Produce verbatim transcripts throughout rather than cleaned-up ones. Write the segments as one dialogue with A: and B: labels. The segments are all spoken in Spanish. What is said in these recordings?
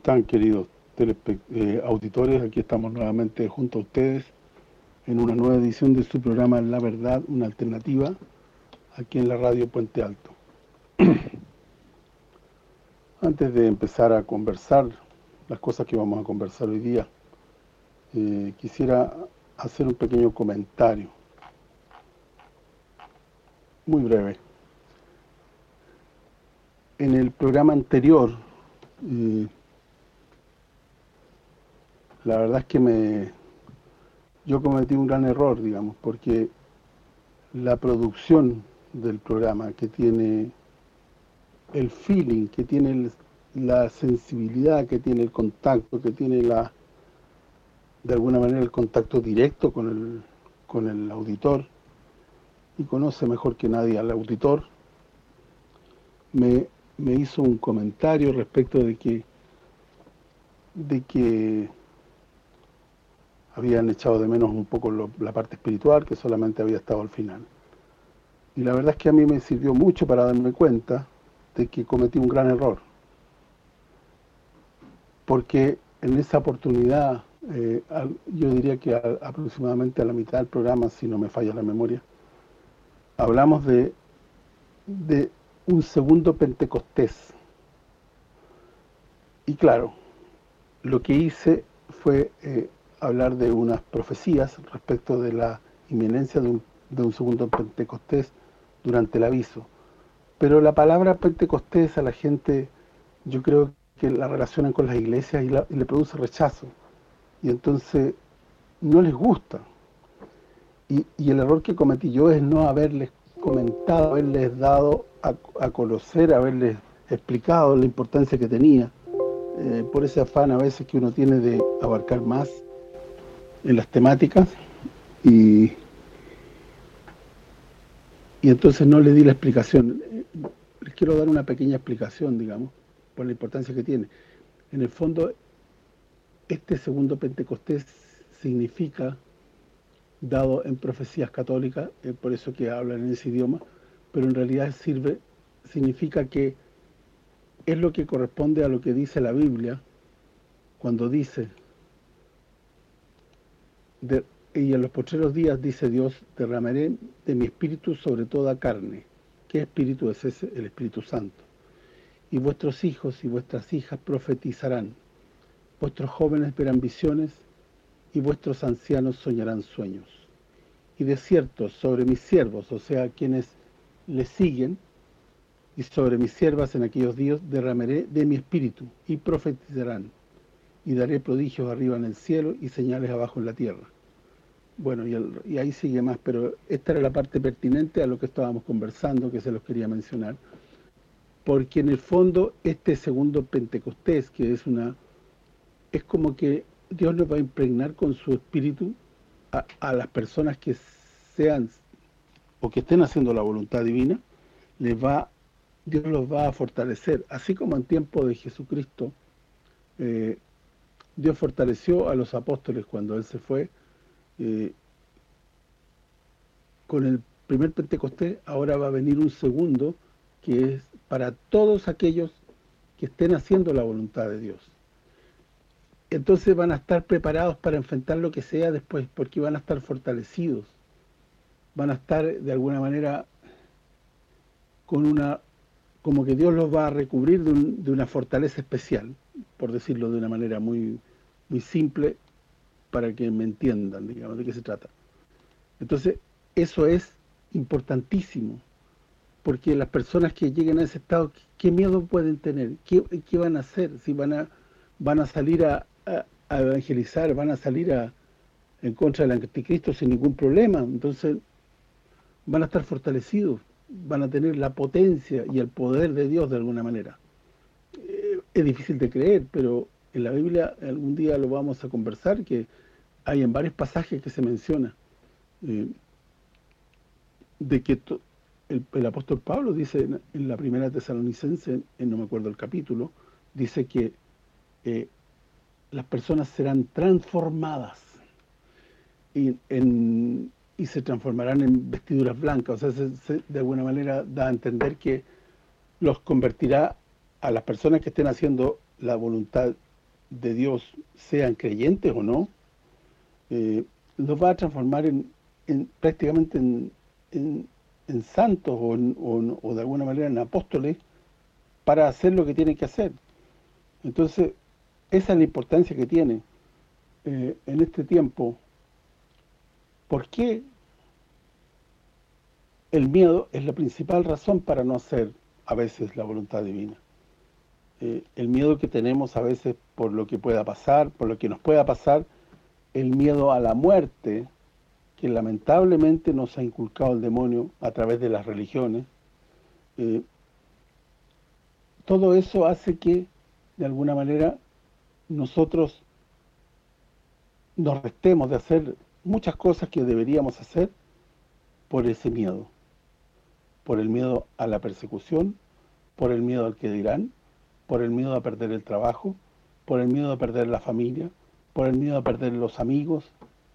A: están, queridos telespe- eh, auditores? Aquí estamos nuevamente junto a ustedes en una nueva edición de su programa La Verdad, una alternativa, aquí en la radio Puente Alto. Antes de empezar a conversar las cosas que vamos a conversar hoy día, eh, quisiera hacer un pequeño comentario, muy breve. En el programa anterior, eh, la verdad es que me yo cometí un gran error, digamos, porque la producción del programa, que tiene el feeling, que tiene el, la sensibilidad, que tiene el contacto, que tiene la de alguna manera el contacto directo con el, con el auditor, y conoce mejor que nadie al auditor, me, me hizo un comentario respecto de que de que habían echado de menos un poco lo, la parte espiritual, que solamente había estado al final. Y la verdad es que a mí me sirvió mucho para darme cuenta de que cometí un gran error. Porque en esa oportunidad, eh, al, yo diría que a, aproximadamente a la mitad del programa, si no me falla la memoria, hablamos de, de un segundo Pentecostés. Y claro, lo que hice fue eh, hablar de unas profecías respecto de la inminencia de un, de un segundo Pentecostés durante el aviso. Pero la palabra Pentecostés a la gente, yo creo que la relacionan con las iglesias y, la, y le produce rechazo. Y entonces no les gusta. Y, y el error que cometí yo es no haberles comentado, haberles dado a, a conocer, haberles explicado la importancia que tenía, eh, por ese afán a veces que uno tiene de abarcar más en las temáticas, y, y entonces no le di la explicación. Les quiero dar una pequeña explicación, digamos, por la importancia que tiene. En el fondo, este segundo Pentecostés significa, dado en profecías católicas, es por eso que hablan en ese idioma, pero en realidad sirve, significa que es lo que corresponde a lo que dice la Biblia, cuando dice, de, y en los postreros días, dice Dios, derramaré de mi espíritu sobre toda carne. ¿Qué espíritu es ese? El Espíritu Santo. Y vuestros hijos y vuestras hijas profetizarán, vuestros jóvenes verán visiones, y vuestros ancianos soñarán sueños. Y de cierto, sobre mis siervos, o sea, quienes les siguen, y sobre mis siervas en aquellos días derramaré de mi espíritu, y profetizarán, y daré prodigios arriba en el cielo y señales abajo en la tierra. Bueno, y, el, y ahí sigue más, pero esta era la parte pertinente a lo que estábamos conversando, que se los quería mencionar, porque en el fondo este segundo Pentecostés, que es una es como que Dios nos va a impregnar con su espíritu a, a las personas que sean o que estén haciendo la voluntad divina, les va Dios los va a fortalecer, así como en tiempo de Jesucristo, eh, Dios fortaleció a los apóstoles cuando Él se fue. Eh, con el primer Pentecostés, ahora va a venir un segundo, que es para todos aquellos que estén haciendo la voluntad de Dios. Entonces van a estar preparados para enfrentar lo que sea después, porque van a estar fortalecidos, van a estar de alguna manera con una, como que Dios los va a recubrir de, un, de una fortaleza especial, por decirlo de una manera muy, muy simple, para que me entiendan, digamos, de qué se trata. Entonces, eso es importantísimo, porque las personas que lleguen a ese estado, ¿qué miedo pueden tener? ¿Qué, qué van a hacer? Si van a van a salir a, a, a evangelizar, van a salir a en contra del anticristo sin ningún problema, entonces van a estar fortalecidos, van a tener la potencia y el poder de Dios de alguna manera. Eh, es difícil de creer, pero en la Biblia algún día lo vamos a conversar, que hay en varios pasajes que se menciona eh, de que to, el, el apóstol Pablo dice en, en la primera Tesalonicense, en, no me acuerdo el capítulo, dice que eh, las personas serán transformadas y, en, y se transformarán en vestiduras blancas. O sea, se, se, de alguna manera da a entender que los convertirá a las personas que estén haciendo la voluntad de Dios, sean creyentes o no, eh, los va a transformar en, en prácticamente en, en, en santos o, en, o, o de alguna manera en apóstoles para hacer lo que tienen que hacer. Entonces, esa es la importancia que tiene eh, en este tiempo. ¿Por qué el miedo es la principal razón para no hacer a veces la voluntad divina? Eh, el miedo que tenemos a veces por lo que pueda pasar, por lo que nos pueda pasar, el miedo a la muerte, que lamentablemente nos ha inculcado el demonio a través de las religiones, eh, todo eso hace que, de alguna manera, nosotros nos restemos de hacer muchas cosas que deberíamos hacer por ese miedo, por el miedo a la persecución, por el miedo al que dirán, por el miedo a perder el trabajo, por el miedo a perder la familia, por el miedo a perder los amigos,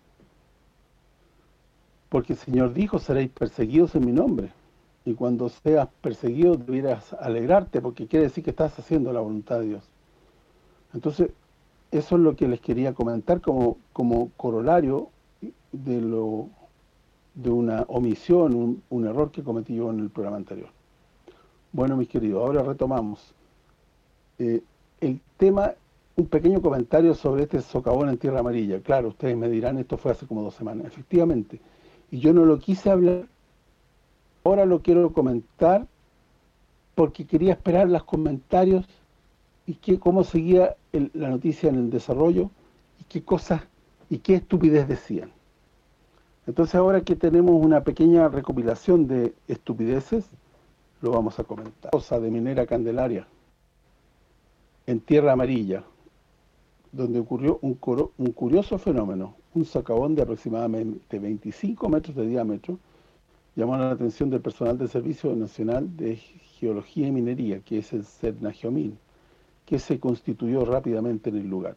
A: porque el Señor dijo, seréis perseguidos en mi nombre, y cuando seas perseguido debieras alegrarte, porque quiere decir que estás haciendo la voluntad de Dios. Entonces, eso es lo que les quería comentar como, como corolario de lo de una omisión, un, un error que cometí yo en el programa anterior. Bueno, mis queridos, ahora retomamos. Eh, el tema, un pequeño comentario sobre este socavón en Tierra Amarilla. Claro, ustedes me dirán, esto fue hace como dos semanas. Efectivamente, y yo no lo quise hablar, ahora lo quiero comentar porque quería esperar los comentarios y que, cómo seguía el, la noticia en el desarrollo y qué cosas y qué estupidez decían. Entonces ahora que tenemos una pequeña recopilación de estupideces, lo vamos a comentar. Cosa de Minera Candelaria, en Tierra Amarilla, donde ocurrió un, coro, un curioso fenómeno, un socavón de aproximadamente veinticinco metros de diámetro, llamó la atención del personal del Servicio Nacional de Geología y Minería, que es el SERNAGEOMIN, que se constituyó rápidamente en el lugar.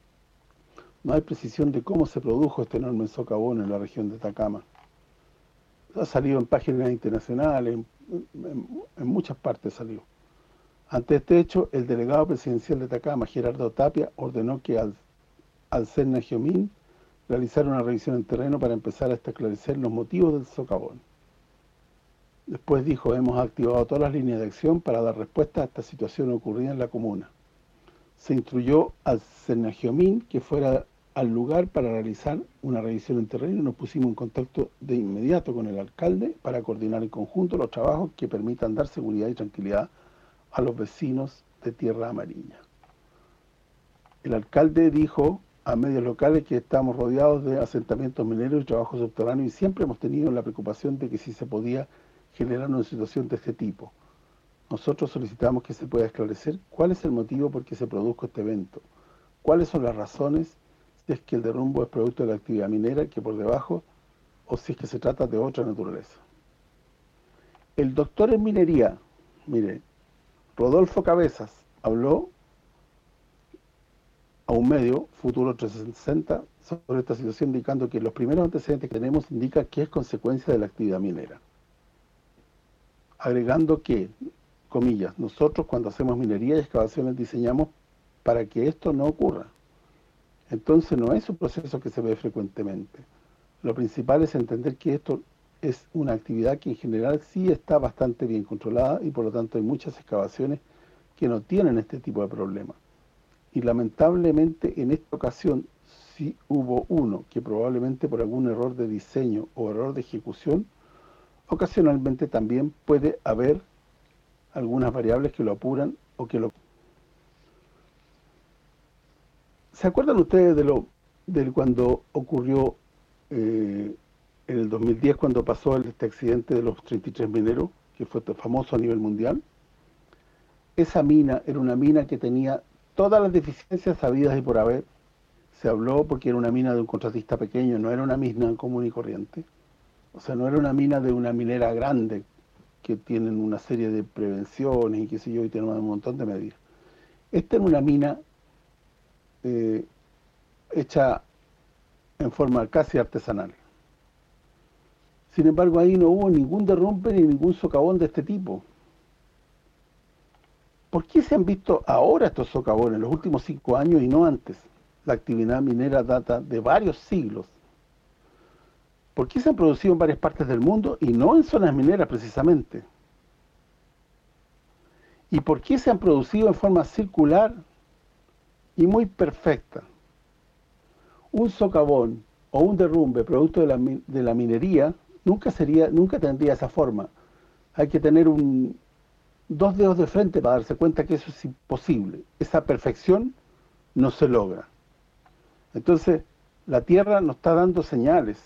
A: No hay precisión de cómo se produjo este enorme socavón en la región de Atacama. Ha salido en páginas internacionales, en, en, en muchas partes salió. Ante este hecho, el delegado presidencial de Atacama, Gerardo Tapia, ordenó que al, al SERNAGEOMIN realizara una revisión en terreno para empezar a esclarecer los motivos del socavón. Después dijo, hemos activado todas las líneas de acción para dar respuesta a esta situación ocurrida en la comuna. Se instruyó al SERNAGEOMIN que fuera al lugar para realizar una revisión en terreno y nos pusimos en contacto de inmediato con el alcalde para coordinar en conjunto los trabajos que permitan dar seguridad y tranquilidad a los vecinos de Tierra Amarilla. El alcalde dijo a medios locales que estamos rodeados de asentamientos mineros y trabajos subterráneos y siempre hemos tenido la preocupación de que si se podía generar una situación de este tipo. Nosotros solicitamos que se pueda esclarecer cuál es el motivo por qué se produjo este evento, cuáles son las razones, si es que el derrumbo es producto de la actividad minera que por debajo, o si es que se trata de otra naturaleza. El doctor en minería, mire, Rodolfo Cabezas, habló a un medio, Futuro trescientos sesenta, sobre esta situación, indicando que los primeros antecedentes que tenemos indican que es consecuencia de la actividad minera. Agregando que, comillas, nosotros cuando hacemos minería y excavaciones diseñamos para que esto no ocurra. Entonces no es un proceso que se ve frecuentemente. Lo principal es entender que esto es una actividad que en general sí está bastante bien controlada y por lo tanto hay muchas excavaciones que no tienen este tipo de problemas. Y lamentablemente en esta ocasión sí hubo uno que probablemente por algún error de diseño o error de ejecución, ocasionalmente también puede haber algunas variables que lo apuran o que lo... ¿Se acuerdan ustedes de lo de cuando ocurrió eh, en el dos mil diez, cuando pasó este accidente de los treinta y tres mineros, que fue famoso a nivel mundial? Esa mina era una mina que tenía todas las deficiencias habidas y por haber. Se habló porque era una mina de un contratista pequeño, no era una mina común y corriente. O sea, no era una mina de una minera grande, que tienen una serie de prevenciones y qué sé yo, y tienen un montón de medidas. Esta era una mina eh, hecha en forma casi artesanal. Sin embargo, ahí no hubo ningún derrumbe ni ningún socavón de este tipo. ¿por qué se han visto ahora estos socavones, en los últimos cinco años y no antes? La actividad minera data de varios siglos. ¿Por qué se han producido en varias partes del mundo y no en zonas mineras precisamente? ¿Y por qué se han producido en forma circular y muy perfecta? Un socavón o un derrumbe producto de la, de la minería nunca sería nunca tendría esa forma. Hay que tener un dos dedos de frente para darse cuenta que eso es imposible. Esa perfección no se logra. Entonces, la Tierra nos está dando señales.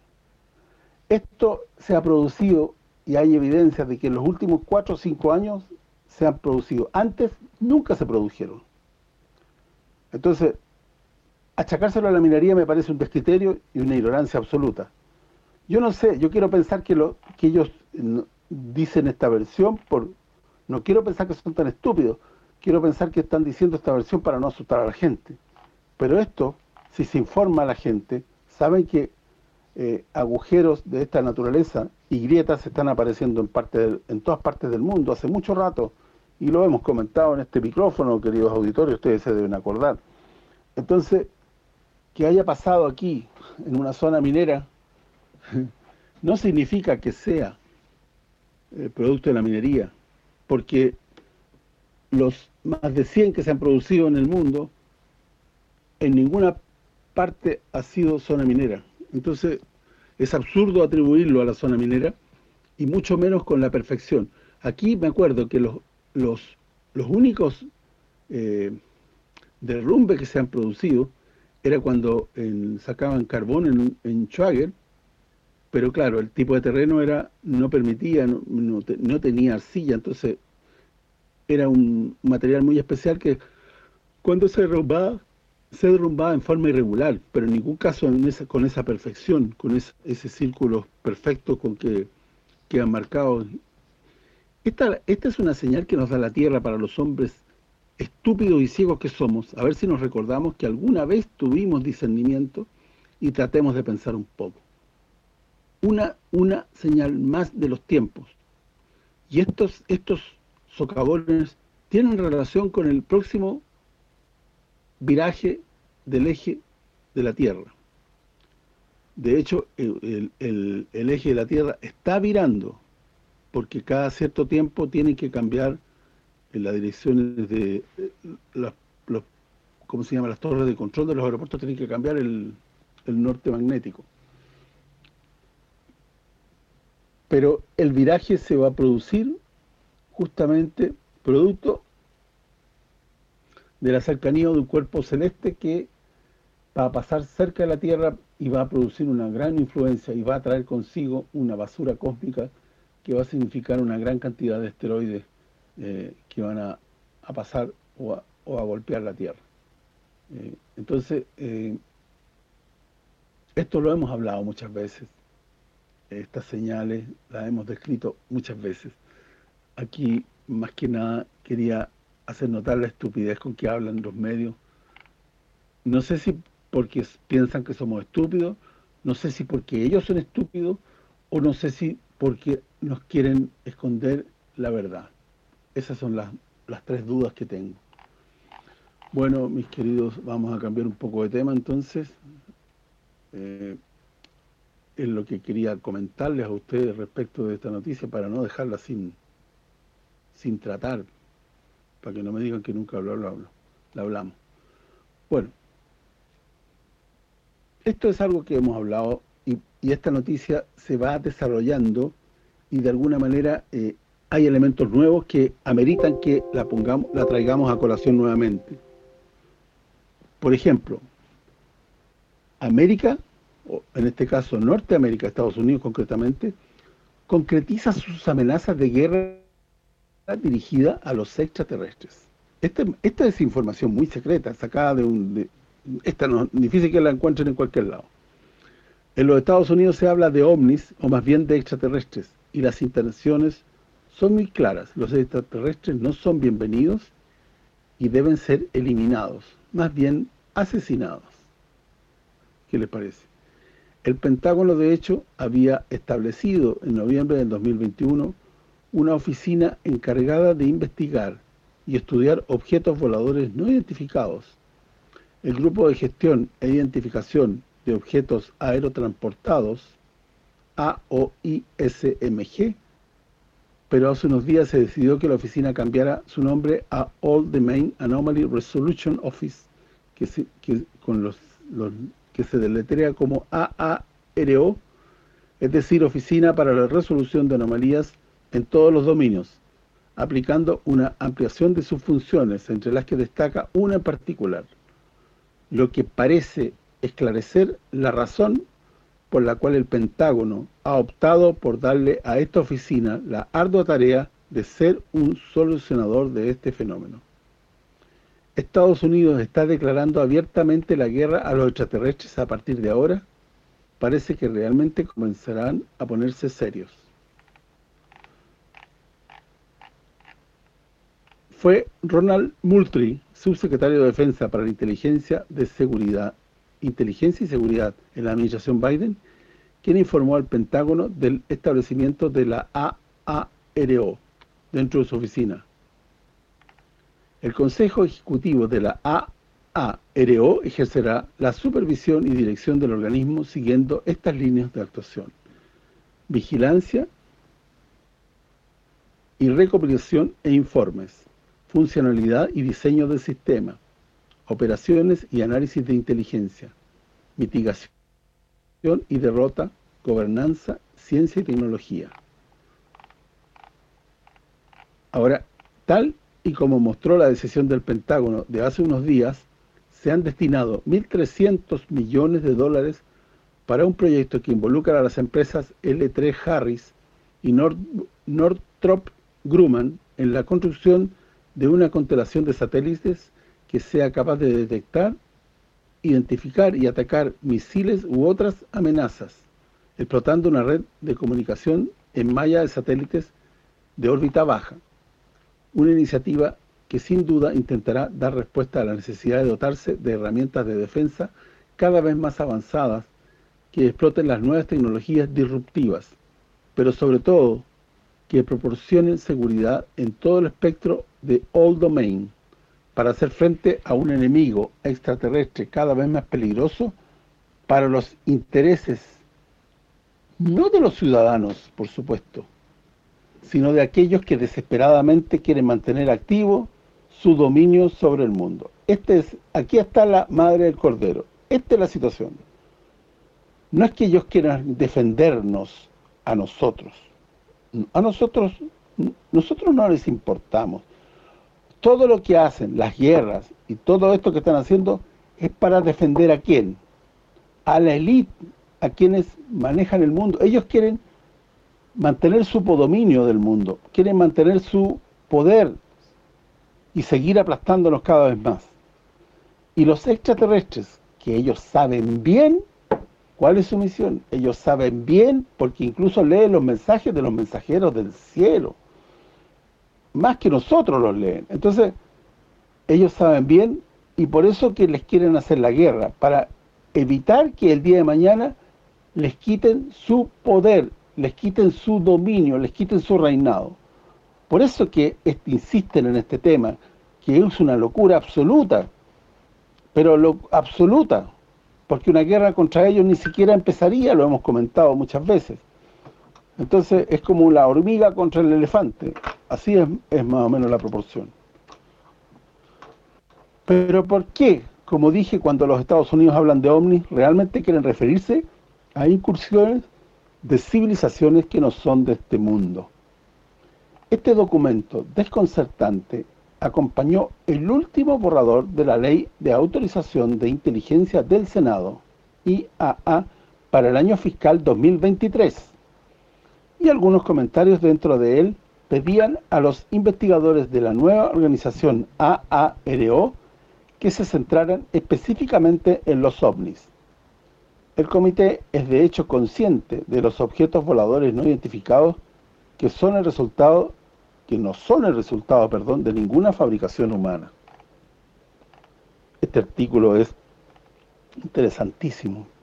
A: Esto se ha producido y hay evidencia de que en los últimos cuatro o cinco años se han producido. Antes nunca se produjeron. Entonces, achacárselo a la minería me parece un descriterio y una ignorancia absoluta. Yo no sé, yo quiero pensar que lo que ellos no, dicen esta versión por no quiero pensar que son tan estúpidos, quiero pensar que están diciendo esta versión para no asustar a la gente. Pero esto, si se informa a la gente, saben que eh, agujeros de esta naturaleza y grietas están apareciendo en parte del, en todas partes del mundo hace mucho rato, y lo hemos comentado en este micrófono, queridos auditores, ustedes se deben acordar. Entonces, que haya pasado aquí, en una zona minera, no significa que sea eh, producto de la minería, porque los más de cien que se han producido en el mundo, en ninguna parte ha sido zona minera. Entonces, es absurdo atribuirlo a la zona minera, y mucho menos con la perfección. Aquí me acuerdo que los los, los únicos eh, derrumbes que se han producido era cuando en, sacaban carbón en, en Schwager, pero claro, el tipo de terreno era no permitía, no, no, no tenía arcilla, entonces era un material muy especial que cuando se derrumbaba, se derrumbaba en forma irregular, pero en ningún caso en esa, con esa perfección, con ese, ese círculo perfecto con que quedan marcados. Esta, esta es una señal que nos da la Tierra para los hombres estúpidos y ciegos que somos, a ver si nos recordamos que alguna vez tuvimos discernimiento y tratemos de pensar un poco. Una, una señal más de los tiempos. Y estos, estos socavones tienen relación con el próximo viraje del eje de la Tierra. De hecho, el, el, el eje de la Tierra está virando, porque cada cierto tiempo tienen que cambiar en las direcciones de las, los, ¿cómo se llama? Las torres de control de los aeropuertos tienen que cambiar el, el norte magnético. Pero el viraje se va a producir justamente producto de la cercanía de un cuerpo celeste que va a pasar cerca de la Tierra y va a producir una gran influencia y va a traer consigo una basura cósmica que va a significar una gran cantidad de asteroides eh, que van a, a pasar o a, o a golpear la Tierra. Eh, entonces, eh, esto lo hemos hablado muchas veces, estas señales las hemos descrito muchas veces. Aquí, más que nada, quería hacer notar la estupidez con que hablan los medios. No sé si porque piensan que somos estúpidos, no sé si porque ellos son estúpidos, o no sé si porque nos quieren esconder la verdad. Esas son las, las tres dudas que tengo. Bueno, mis queridos, vamos a cambiar un poco de tema entonces. Eh, es lo que quería comentarles a ustedes respecto de esta noticia para no dejarla sin sin tratar, para que no me digan que nunca lo hablo, la hablamos. Bueno, esto es algo que hemos hablado y, y esta noticia se va desarrollando y de alguna manera eh, hay elementos nuevos que ameritan que la pongamos, la traigamos a colación nuevamente. Por ejemplo, América, o en este caso Norteamérica, Estados Unidos concretamente, concretiza sus amenazas de guerra dirigida a los extraterrestres. Esta, esta es información muy secreta, sacada de un... De, esta no, difícil que la encuentren en cualquier lado. En los Estados Unidos se habla de ovnis, o más bien de extraterrestres, y las intenciones son muy claras. Los extraterrestres no son bienvenidos y deben ser eliminados, más bien asesinados. ¿Qué les parece? El Pentágono, de hecho, había establecido en noviembre del dos mil veintiuno una oficina encargada de investigar y estudiar objetos voladores no identificados. El Grupo de Gestión e Identificación de Objetos Aerotransportados, A O I S M G, pero hace unos días se decidió que la oficina cambiara su nombre a All Domain Anomaly Resolution Office, que se, que, con los, los, que se deletrea como A A R O, es decir, Oficina para la Resolución de Anomalías en todos los dominios, aplicando una ampliación de sus funciones, entre las que destaca una en particular, lo que parece esclarecer la razón por la cual el Pentágono ha optado por darle a esta oficina la ardua tarea de ser un solucionador de este fenómeno. Estados Unidos está declarando abiertamente la guerra a los extraterrestres a partir de ahora. Parece que realmente comenzarán a ponerse serios. Fue Ronald Moultrie, subsecretario de Defensa para la Inteligencia de Seguridad, Inteligencia y Seguridad en la administración Biden, quien informó al Pentágono del establecimiento de la A A R O dentro de su oficina. El Consejo Ejecutivo de la A A R O ejercerá la supervisión y dirección del organismo siguiendo estas líneas de actuación: vigilancia y recopilación e informes, funcionalidad y diseño del sistema, operaciones y análisis de inteligencia, mitigación y derrota, gobernanza, ciencia y tecnología. Ahora, tal y como mostró la decisión del Pentágono de hace unos días, se han destinado mil trescientos millones de dólares para un proyecto que involucra a las empresas L tres Harris y Nord, Northrop Grumman en la construcción de una constelación de satélites que sea capaz de detectar, identificar y atacar misiles u otras amenazas, explotando una red de comunicación en malla de satélites de órbita baja. Una iniciativa que sin duda intentará dar respuesta a la necesidad de dotarse de herramientas de defensa cada vez más avanzadas que exploten las nuevas tecnologías disruptivas, pero sobre todo que proporcionen seguridad en todo el espectro de All Domain, para hacer frente a un enemigo extraterrestre cada vez más peligroso para los intereses, no de los ciudadanos, por supuesto, sino de aquellos que desesperadamente quieren mantener activo su dominio sobre el mundo. Este es, aquí está la madre del cordero. Esta es la situación. No es que ellos quieran defendernos a nosotros. A nosotros, nosotros no les importamos. Todo lo que hacen, las guerras y todo esto que están haciendo, es para defender ¿a quién? A la élite, a quienes manejan el mundo. Ellos quieren mantener su dominio del mundo, quieren mantener su poder y seguir aplastándonos cada vez más. Y los extraterrestres, que ellos saben bien cuál es su misión, ellos saben bien, porque incluso leen los mensajes de los mensajeros del cielo, más que nosotros los leen. Entonces, ellos saben bien, y por eso que les quieren hacer la guerra, para evitar que el día de mañana les quiten su poder, les quiten su dominio, les quiten su reinado. Por eso que este, insisten en este tema, que es una locura absoluta, pero lo absoluta, porque una guerra contra ellos ni siquiera empezaría, lo hemos comentado muchas veces. Entonces es como la hormiga contra el elefante, así es, es más o menos la proporción. Pero ¿por qué? Como dije, cuando los Estados Unidos hablan de ovnis, realmente quieren referirse a incursiones de civilizaciones que no son de este mundo. Este documento desconcertante acompañó el último borrador de la Ley de Autorización de Inteligencia del Senado, I A A, para el año fiscal dos mil veintitrés. Y algunos comentarios dentro de él pedían a los investigadores de la nueva organización A A R O que se centraran específicamente en los ovnis. El comité es de hecho consciente de los objetos voladores no identificados que son el resultado que no son el resultado, perdón, de ninguna fabricación humana. Este artículo es interesantísimo.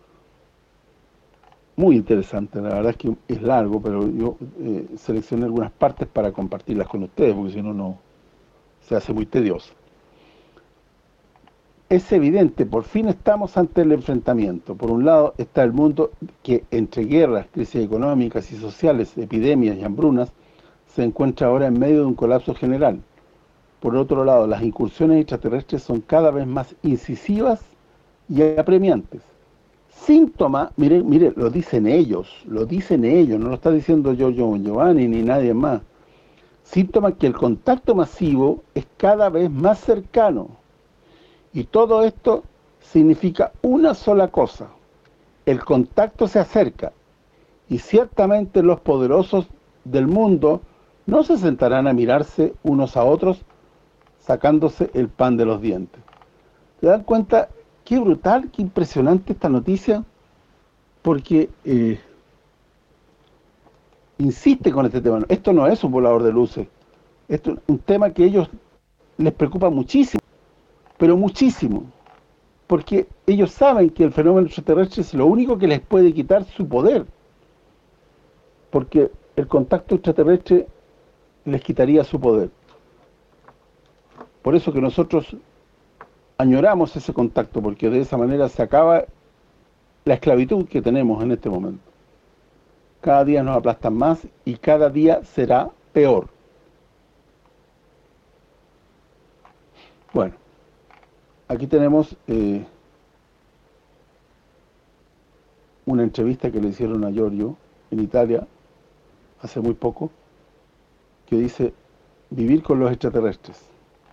A: Muy interesante, la verdad es que es largo, pero yo eh, seleccioné algunas partes para compartirlas con ustedes, porque si no, no se hace muy tediosa. Es evidente, por fin estamos ante el enfrentamiento. Por un lado está el mundo que entre guerras, crisis económicas y sociales, epidemias y hambrunas, se encuentra ahora en medio de un colapso general. Por otro lado, las incursiones extraterrestres son cada vez más incisivas y apremiantes. Síntoma, mire, mire, lo dicen ellos, lo dicen ellos, no lo está diciendo Giorgio Giovanni ni nadie más. Síntoma que el contacto masivo es cada vez más cercano. Y todo esto significa una sola cosa: el contacto se acerca, y ciertamente los poderosos del mundo no se sentarán a mirarse unos a otros sacándose el pan de los dientes. ¿Te dan cuenta qué brutal, qué impresionante esta noticia? Porque eh, insiste con este tema. Esto no es un volador de luces. Esto es un tema que a ellos les preocupa muchísimo, pero muchísimo, porque ellos saben que el fenómeno extraterrestre es lo único que les puede quitar su poder, porque el contacto extraterrestre les quitaría su poder. Por eso que nosotros añoramos ese contacto, porque de esa manera se acaba la esclavitud que tenemos en este momento. Cada día nos aplastan más y cada día será peor. Bueno, aquí tenemos eh, una entrevista que le hicieron a Giorgio en Italia hace muy poco, que dice: vivir con los extraterrestres.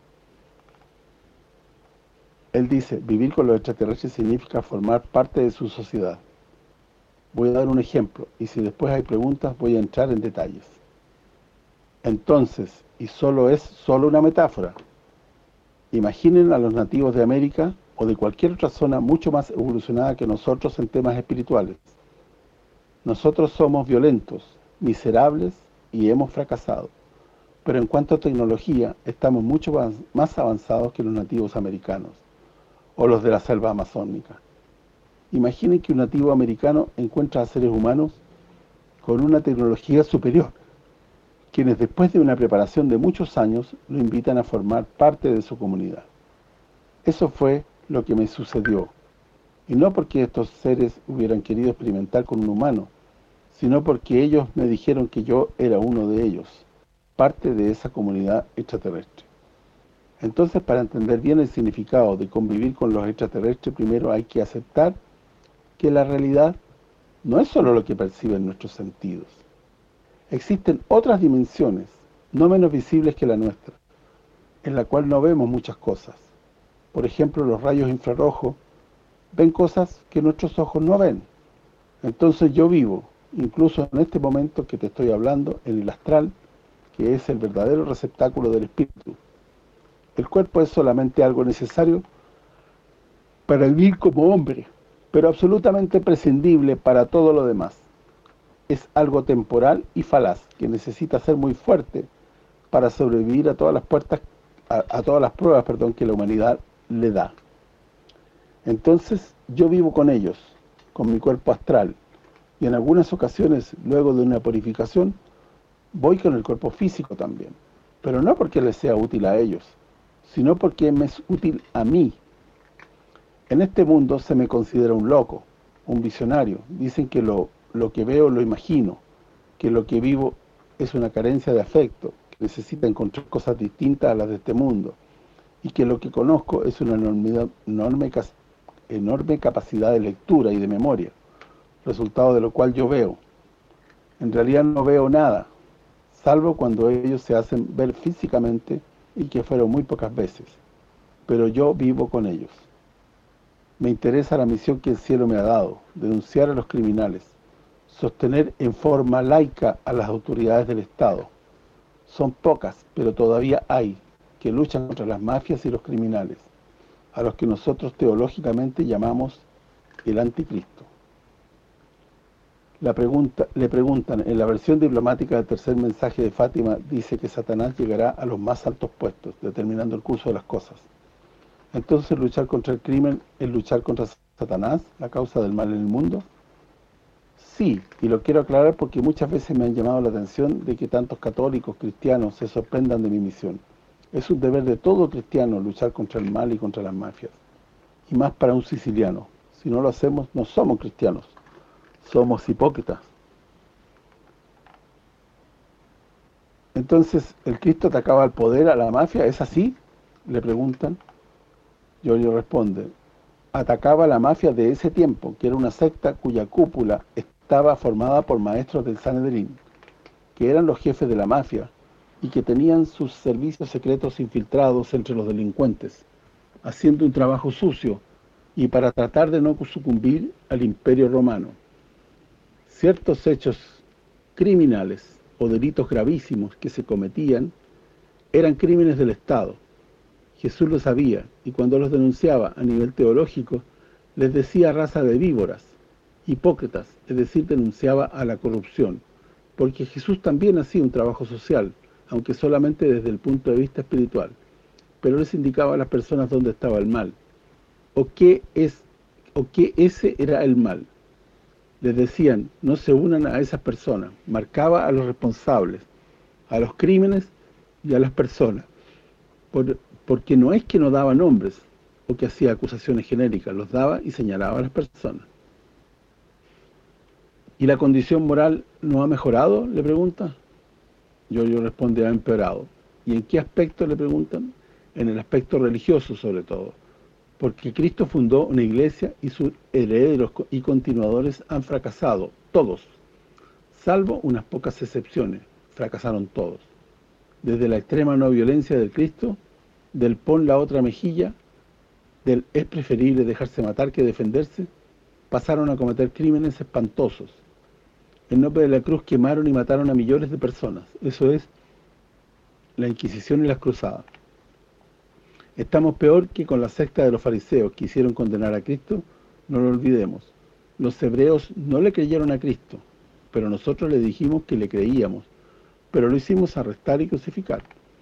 A: Él dice: vivir con los extraterrestres significa formar parte de su sociedad. Voy a dar un ejemplo, y si después hay preguntas voy a entrar en detalles. Entonces, y solo es solo una metáfora, imaginen a los nativos de América o de cualquier otra zona mucho más evolucionada que nosotros en temas espirituales. Nosotros somos violentos, miserables y hemos fracasado. Pero en cuanto a tecnología, estamos mucho más avanzados que los nativos americanos o los de la selva amazónica. Imaginen que un nativo americano encuentra a seres humanos con una tecnología superior, quienes después de una preparación de muchos años lo invitan a formar parte de su comunidad. Eso fue lo que me sucedió, y no porque estos seres hubieran querido experimentar con un humano, sino porque ellos me dijeron que yo era uno de ellos, parte de esa comunidad extraterrestre. Entonces, para entender bien el significado de convivir con los extraterrestres, primero hay que aceptar que la realidad no es solo lo que perciben nuestros sentidos. Existen otras dimensiones, no menos visibles que la nuestra, en la cual no vemos muchas cosas. Por ejemplo, los rayos infrarrojos ven cosas que nuestros ojos no ven. Entonces yo vivo, incluso en este momento que te estoy hablando, en el astral, que es el verdadero receptáculo del espíritu. El cuerpo es solamente algo necesario para vivir como hombre, pero absolutamente prescindible para todo lo demás. Es algo temporal y falaz, que necesita ser muy fuerte para sobrevivir a todas las puertas, a, a todas las pruebas, perdón, que la humanidad le da. Entonces, yo vivo con ellos, con mi cuerpo astral, y en algunas ocasiones, luego de una purificación, voy con el cuerpo físico también, pero no porque les sea útil a ellos, sino porque me es útil a mí. En este mundo se me considera un loco, un visionario. Dicen que lo, lo que veo lo imagino, que lo que vivo es una carencia de afecto, que necesita encontrar cosas distintas a las de este mundo, y que lo que conozco es una enormidad, enorme, enorme capacidad de lectura y de memoria, resultado de lo cual yo veo. En realidad no veo nada, salvo cuando ellos se hacen ver físicamente, y que fueron muy pocas veces, pero yo vivo con ellos. Me interesa la misión que el cielo me ha dado, denunciar a los criminales, sostener en forma laica a las autoridades del Estado. Son pocas, pero todavía hay, que luchan contra las mafias y los criminales, a los que nosotros teológicamente llamamos el anticristo. La pregunta, le preguntan, en la versión diplomática del tercer mensaje de Fátima, dice que Satanás llegará a los más altos puestos, determinando el curso de las cosas. Entonces, luchar contra el crimen es luchar contra Satanás, la causa del mal en el mundo. Sí, y lo quiero aclarar porque muchas veces me han llamado la atención de que tantos católicos cristianos se sorprendan de mi misión. Es un deber de todo cristiano luchar contra el mal y contra las mafias, y más para un siciliano. Si no lo hacemos, no somos cristianos, somos hipócritas. Entonces, ¿el Cristo atacaba al poder, a la mafia? ¿Es así?, le preguntan. Giorgio responde, atacaba a la mafia de ese tiempo, que era una secta cuya cúpula estaba formada por maestros del Sanedrín, que eran los jefes de la mafia, y que tenían sus servicios secretos infiltrados entre los delincuentes, haciendo un trabajo sucio, y para tratar de no sucumbir al Imperio Romano. Ciertos hechos criminales o delitos gravísimos que se cometían eran crímenes del Estado. Jesús lo sabía, y cuando los denunciaba a nivel teológico, les decía raza de víboras, hipócritas, es decir, denunciaba a la corrupción, porque Jesús también hacía un trabajo social, aunque solamente desde el punto de vista espiritual, pero les indicaba a las personas dónde estaba el mal, o qué es, o qué ese era el mal. Les decían, no se unan a esas personas, marcaba a los responsables, a los crímenes y a las personas, por, porque no es que no daba nombres, o que hacía acusaciones genéricas, los daba y señalaba a las personas. ¿Y la condición moral no ha mejorado?, le pregunta. Giorgio responde, ha empeorado. ¿Y en qué aspecto?, le preguntan. En el aspecto religioso, sobre todo, porque Cristo fundó una iglesia y sus herederos y continuadores han fracasado, todos, salvo unas pocas excepciones, fracasaron todos. Desde la extrema no violencia del Cristo, del pon la otra mejilla, del es preferible dejarse matar que defenderse, pasaron a cometer crímenes espantosos. En nombre de la cruz quemaron y mataron a millones de personas. Eso es la Inquisición y las cruzadas. Estamos peor que con la secta de los fariseos que hicieron condenar a Cristo, no lo olvidemos. Los hebreos no le creyeron a Cristo, pero nosotros le dijimos que le creíamos, pero lo hicimos arrestar y crucificar.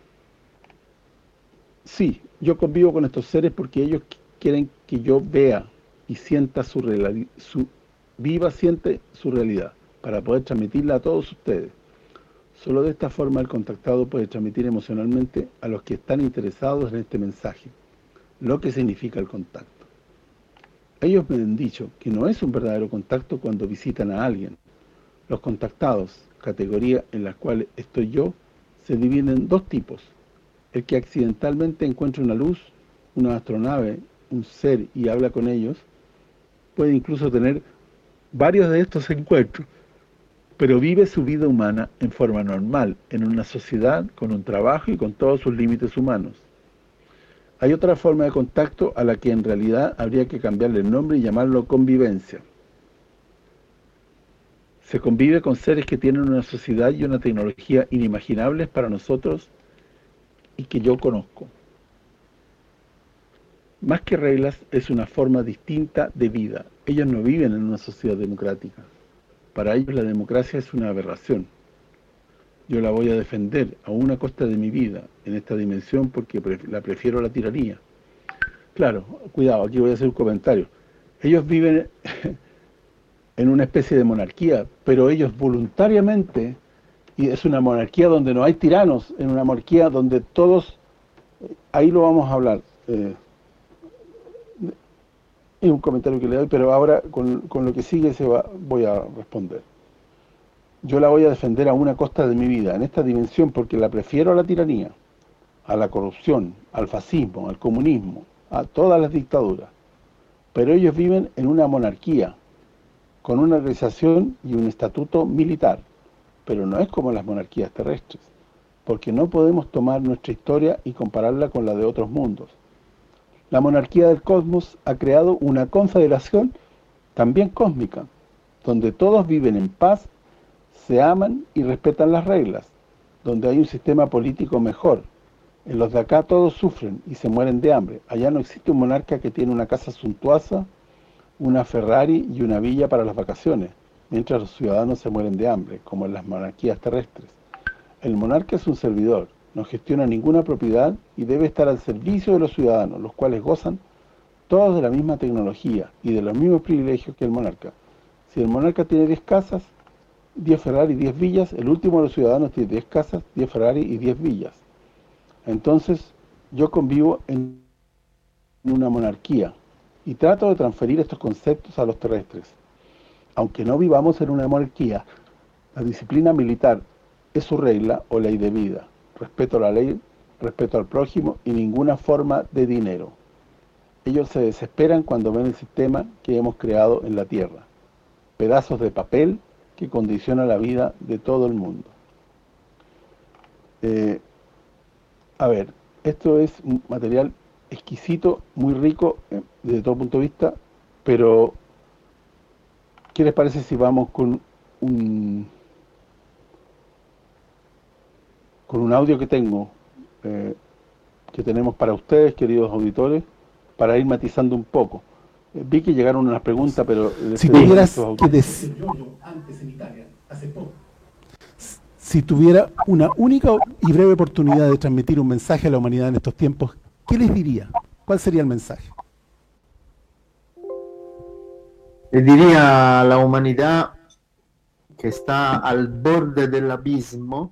A: Sí, yo convivo con estos seres porque ellos quieren que yo vea y sienta su realidad, su viva siente su realidad, para poder transmitirla a todos ustedes. Solo de esta forma el contactado puede transmitir emocionalmente a los que están interesados en este mensaje, lo que significa el contacto. Ellos me han dicho que no es un verdadero contacto cuando visitan a alguien. Los contactados, categoría en la cual estoy yo, se dividen en dos tipos. El que accidentalmente encuentra una luz, una astronave, un ser y habla con ellos, puede incluso tener varios de estos encuentros, pero vive su vida humana en forma normal, en una sociedad, con un trabajo y con todos sus límites humanos. Hay otra forma de contacto a la que en realidad habría que cambiarle el nombre y llamarlo convivencia. Se convive con seres que tienen una sociedad y una tecnología inimaginables para nosotros y que yo conozco. Más que reglas, es una forma distinta de vida. Ellos no viven en una sociedad democrática. Para ellos la democracia es una aberración. Yo la voy a defender a una costa de mi vida en esta dimensión porque la prefiero a la tiranía. Claro, cuidado, aquí voy a hacer un comentario. Ellos viven en una especie de monarquía, pero ellos voluntariamente, y es una monarquía donde no hay tiranos, en una monarquía donde todos, ahí lo vamos a hablar, eh, es un comentario que le doy, pero ahora con, con lo que sigue se va, voy a responder. Yo la voy a defender a una costa de mi vida, en esta dimensión, porque la prefiero a la tiranía, a la corrupción, al fascismo, al comunismo, a todas las dictaduras. Pero ellos viven en una monarquía, con una organización y un estatuto militar, pero no es como las monarquías terrestres, porque no podemos tomar nuestra historia y compararla con la de otros mundos. La monarquía del cosmos ha creado una confederación también cósmica, donde todos viven en paz, se aman y respetan las reglas, donde hay un sistema político mejor. En los de acá todos sufren y se mueren de hambre. Allá no existe un monarca que tiene una casa suntuosa, una Ferrari y una villa para las vacaciones, mientras los ciudadanos se mueren de hambre, como en las monarquías terrestres. El monarca es un servidor, no gestiona ninguna propiedad y debe estar al servicio de los ciudadanos, los cuales gozan todos de la misma tecnología y de los mismos privilegios que el monarca. Si el monarca tiene diez casas, diez Ferrari y diez villas, el último de los ciudadanos tiene diez casas, diez Ferrari y diez villas. Entonces, yo convivo en una monarquía y trato de transferir estos conceptos a los terrestres. Aunque no vivamos en una monarquía, la disciplina militar es su regla o ley de vida. Respeto a la ley, respeto al prójimo y ninguna forma de dinero. Ellos se desesperan cuando ven el sistema que hemos creado en la Tierra. Pedazos de papel que condiciona la vida de todo el mundo. Eh, a ver, esto es un material exquisito, muy rico eh, desde todo punto de vista, pero ¿qué les parece si vamos con un con un audio que tengo, eh, que tenemos para ustedes, queridos auditores, para ir matizando un poco? Eh, vi que llegaron unas preguntas, pero...
B: Si tuvieras que decir... Si tuviera una única y breve oportunidad de transmitir un mensaje a la humanidad en estos tiempos, ¿qué les diría? ¿Cuál sería el mensaje?
C: Le diría a la humanidad que está al borde del abismo,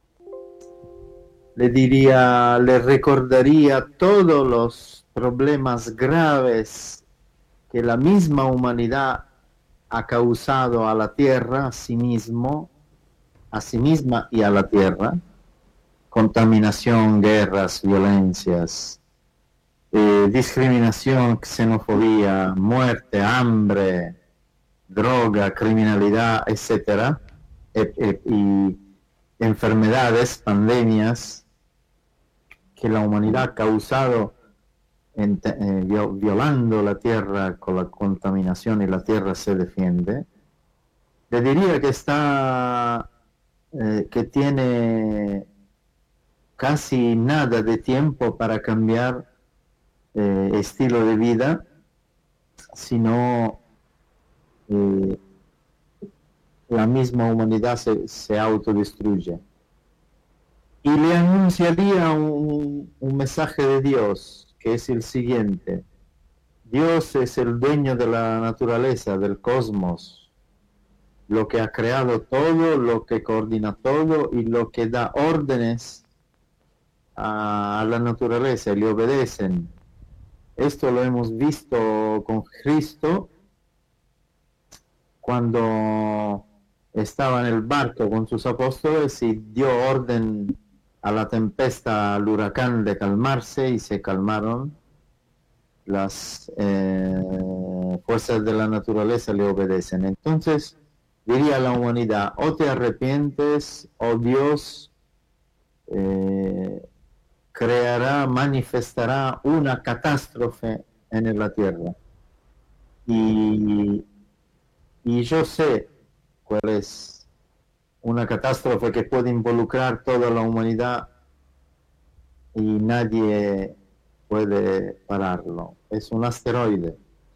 C: le diría, le recordaría todos los problemas graves que la misma humanidad ha causado a la tierra, a sí mismo, a sí misma y a la tierra: contaminación, guerras, violencias, eh, discriminación, xenofobia, muerte, hambre, droga, criminalidad, etcétera, eh, eh, y enfermedades, pandemias que la humanidad ha causado en, eh, violando la tierra con la contaminación, y la tierra se defiende. Le diría que está eh, que tiene casi nada de tiempo para cambiar eh, estilo de vida, sino eh, la misma humanidad se, se autodestruye. Y le anunciaría un, un mensaje de Dios, que es el siguiente: Dios es el dueño de la naturaleza, del cosmos, lo que ha creado todo, lo que coordina todo y lo que da órdenes a la naturaleza y le obedecen. Esto lo hemos visto con Cristo cuando estaba en el barco con sus apóstoles y dio orden a la tempestad, al huracán, de calmarse, y se calmaron. Las eh, fuerzas de la naturaleza le obedecen. Entonces diría a la humanidad: o te arrepientes, o Dios eh, creará, manifestará una catástrofe en la tierra. Y, y yo sé cuál es una catástrofe que puede involucrar toda la humanidad y nadie puede pararlo. Es un asteroide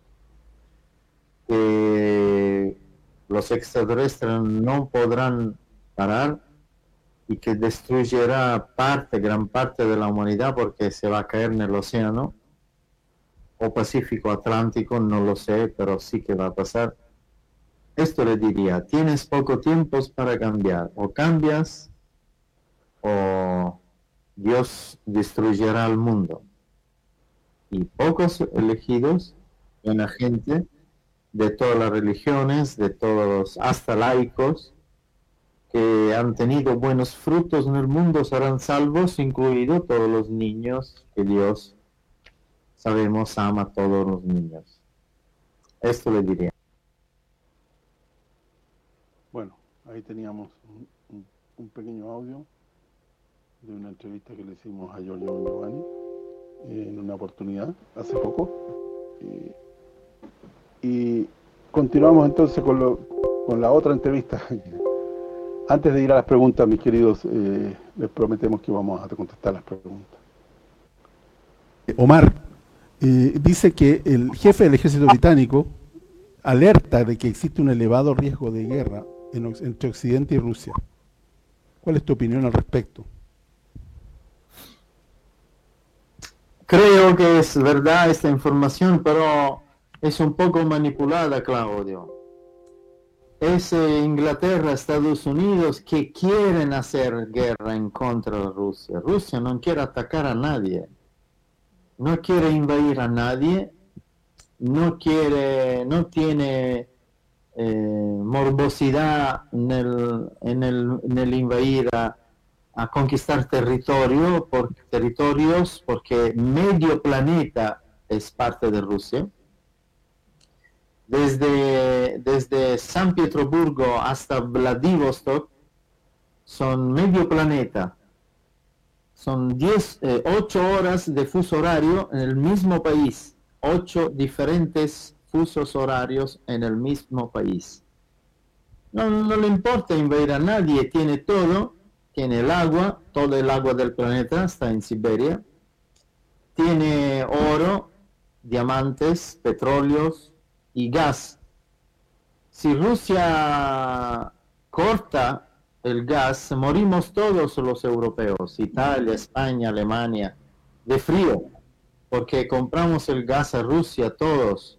C: que los extraterrestres no podrán parar y que destruirá parte, gran parte de la humanidad, porque se va a caer en el océano, o Pacífico, Atlántico, no lo sé, pero sí que va a pasar. Esto le diría: tienes poco tiempo para cambiar, o cambias o Dios destruirá el mundo. Y pocos elegidos, buena gente, de todas las religiones, de todos, hasta laicos, que han tenido buenos frutos en el mundo, serán salvos, incluidos todos los niños, que Dios, sabemos, ama a todos los niños. Esto le diría.
A: Bueno, ahí teníamos un, un, un pequeño audio de una entrevista que le hicimos a Giorgio Giovanni eh, en una oportunidad, hace poco. Eh, y continuamos entonces con, lo, con la otra entrevista. Antes de ir a las preguntas, mis queridos, eh, les prometemos que vamos a contestar las preguntas.
B: Omar, eh, dice que el jefe del ejército británico alerta de que existe un elevado riesgo de guerra en, entre Occidente y Rusia. ¿Cuál es tu opinión al respecto?
C: Creo que es verdad esta información, pero es un poco manipulada, Claudio. es eh, Inglaterra, Estados Unidos que quieren hacer guerra en contra de Rusia. Rusia no quiere atacar a nadie, no quiere invadir a nadie, no quiere, no tiene eh, morbosidad en el, en el, en el invadir a, a conquistar territorio por, territorios, porque medio planeta es parte de Rusia. Desde, desde San Pietroburgo hasta Vladivostok son medio planeta. Son diez, eh, ocho horas de fuso horario en el mismo país. Ocho diferentes fusos horarios en el mismo país. No, no le importa invadir a nadie, tiene todo, tiene el agua, todo el agua del planeta está en Siberia, tiene oro, diamantes, petróleos y gas. Si Rusia corta el gas, morimos todos los europeos, Italia, España, Alemania, de frío, porque compramos el gas a Rusia todos.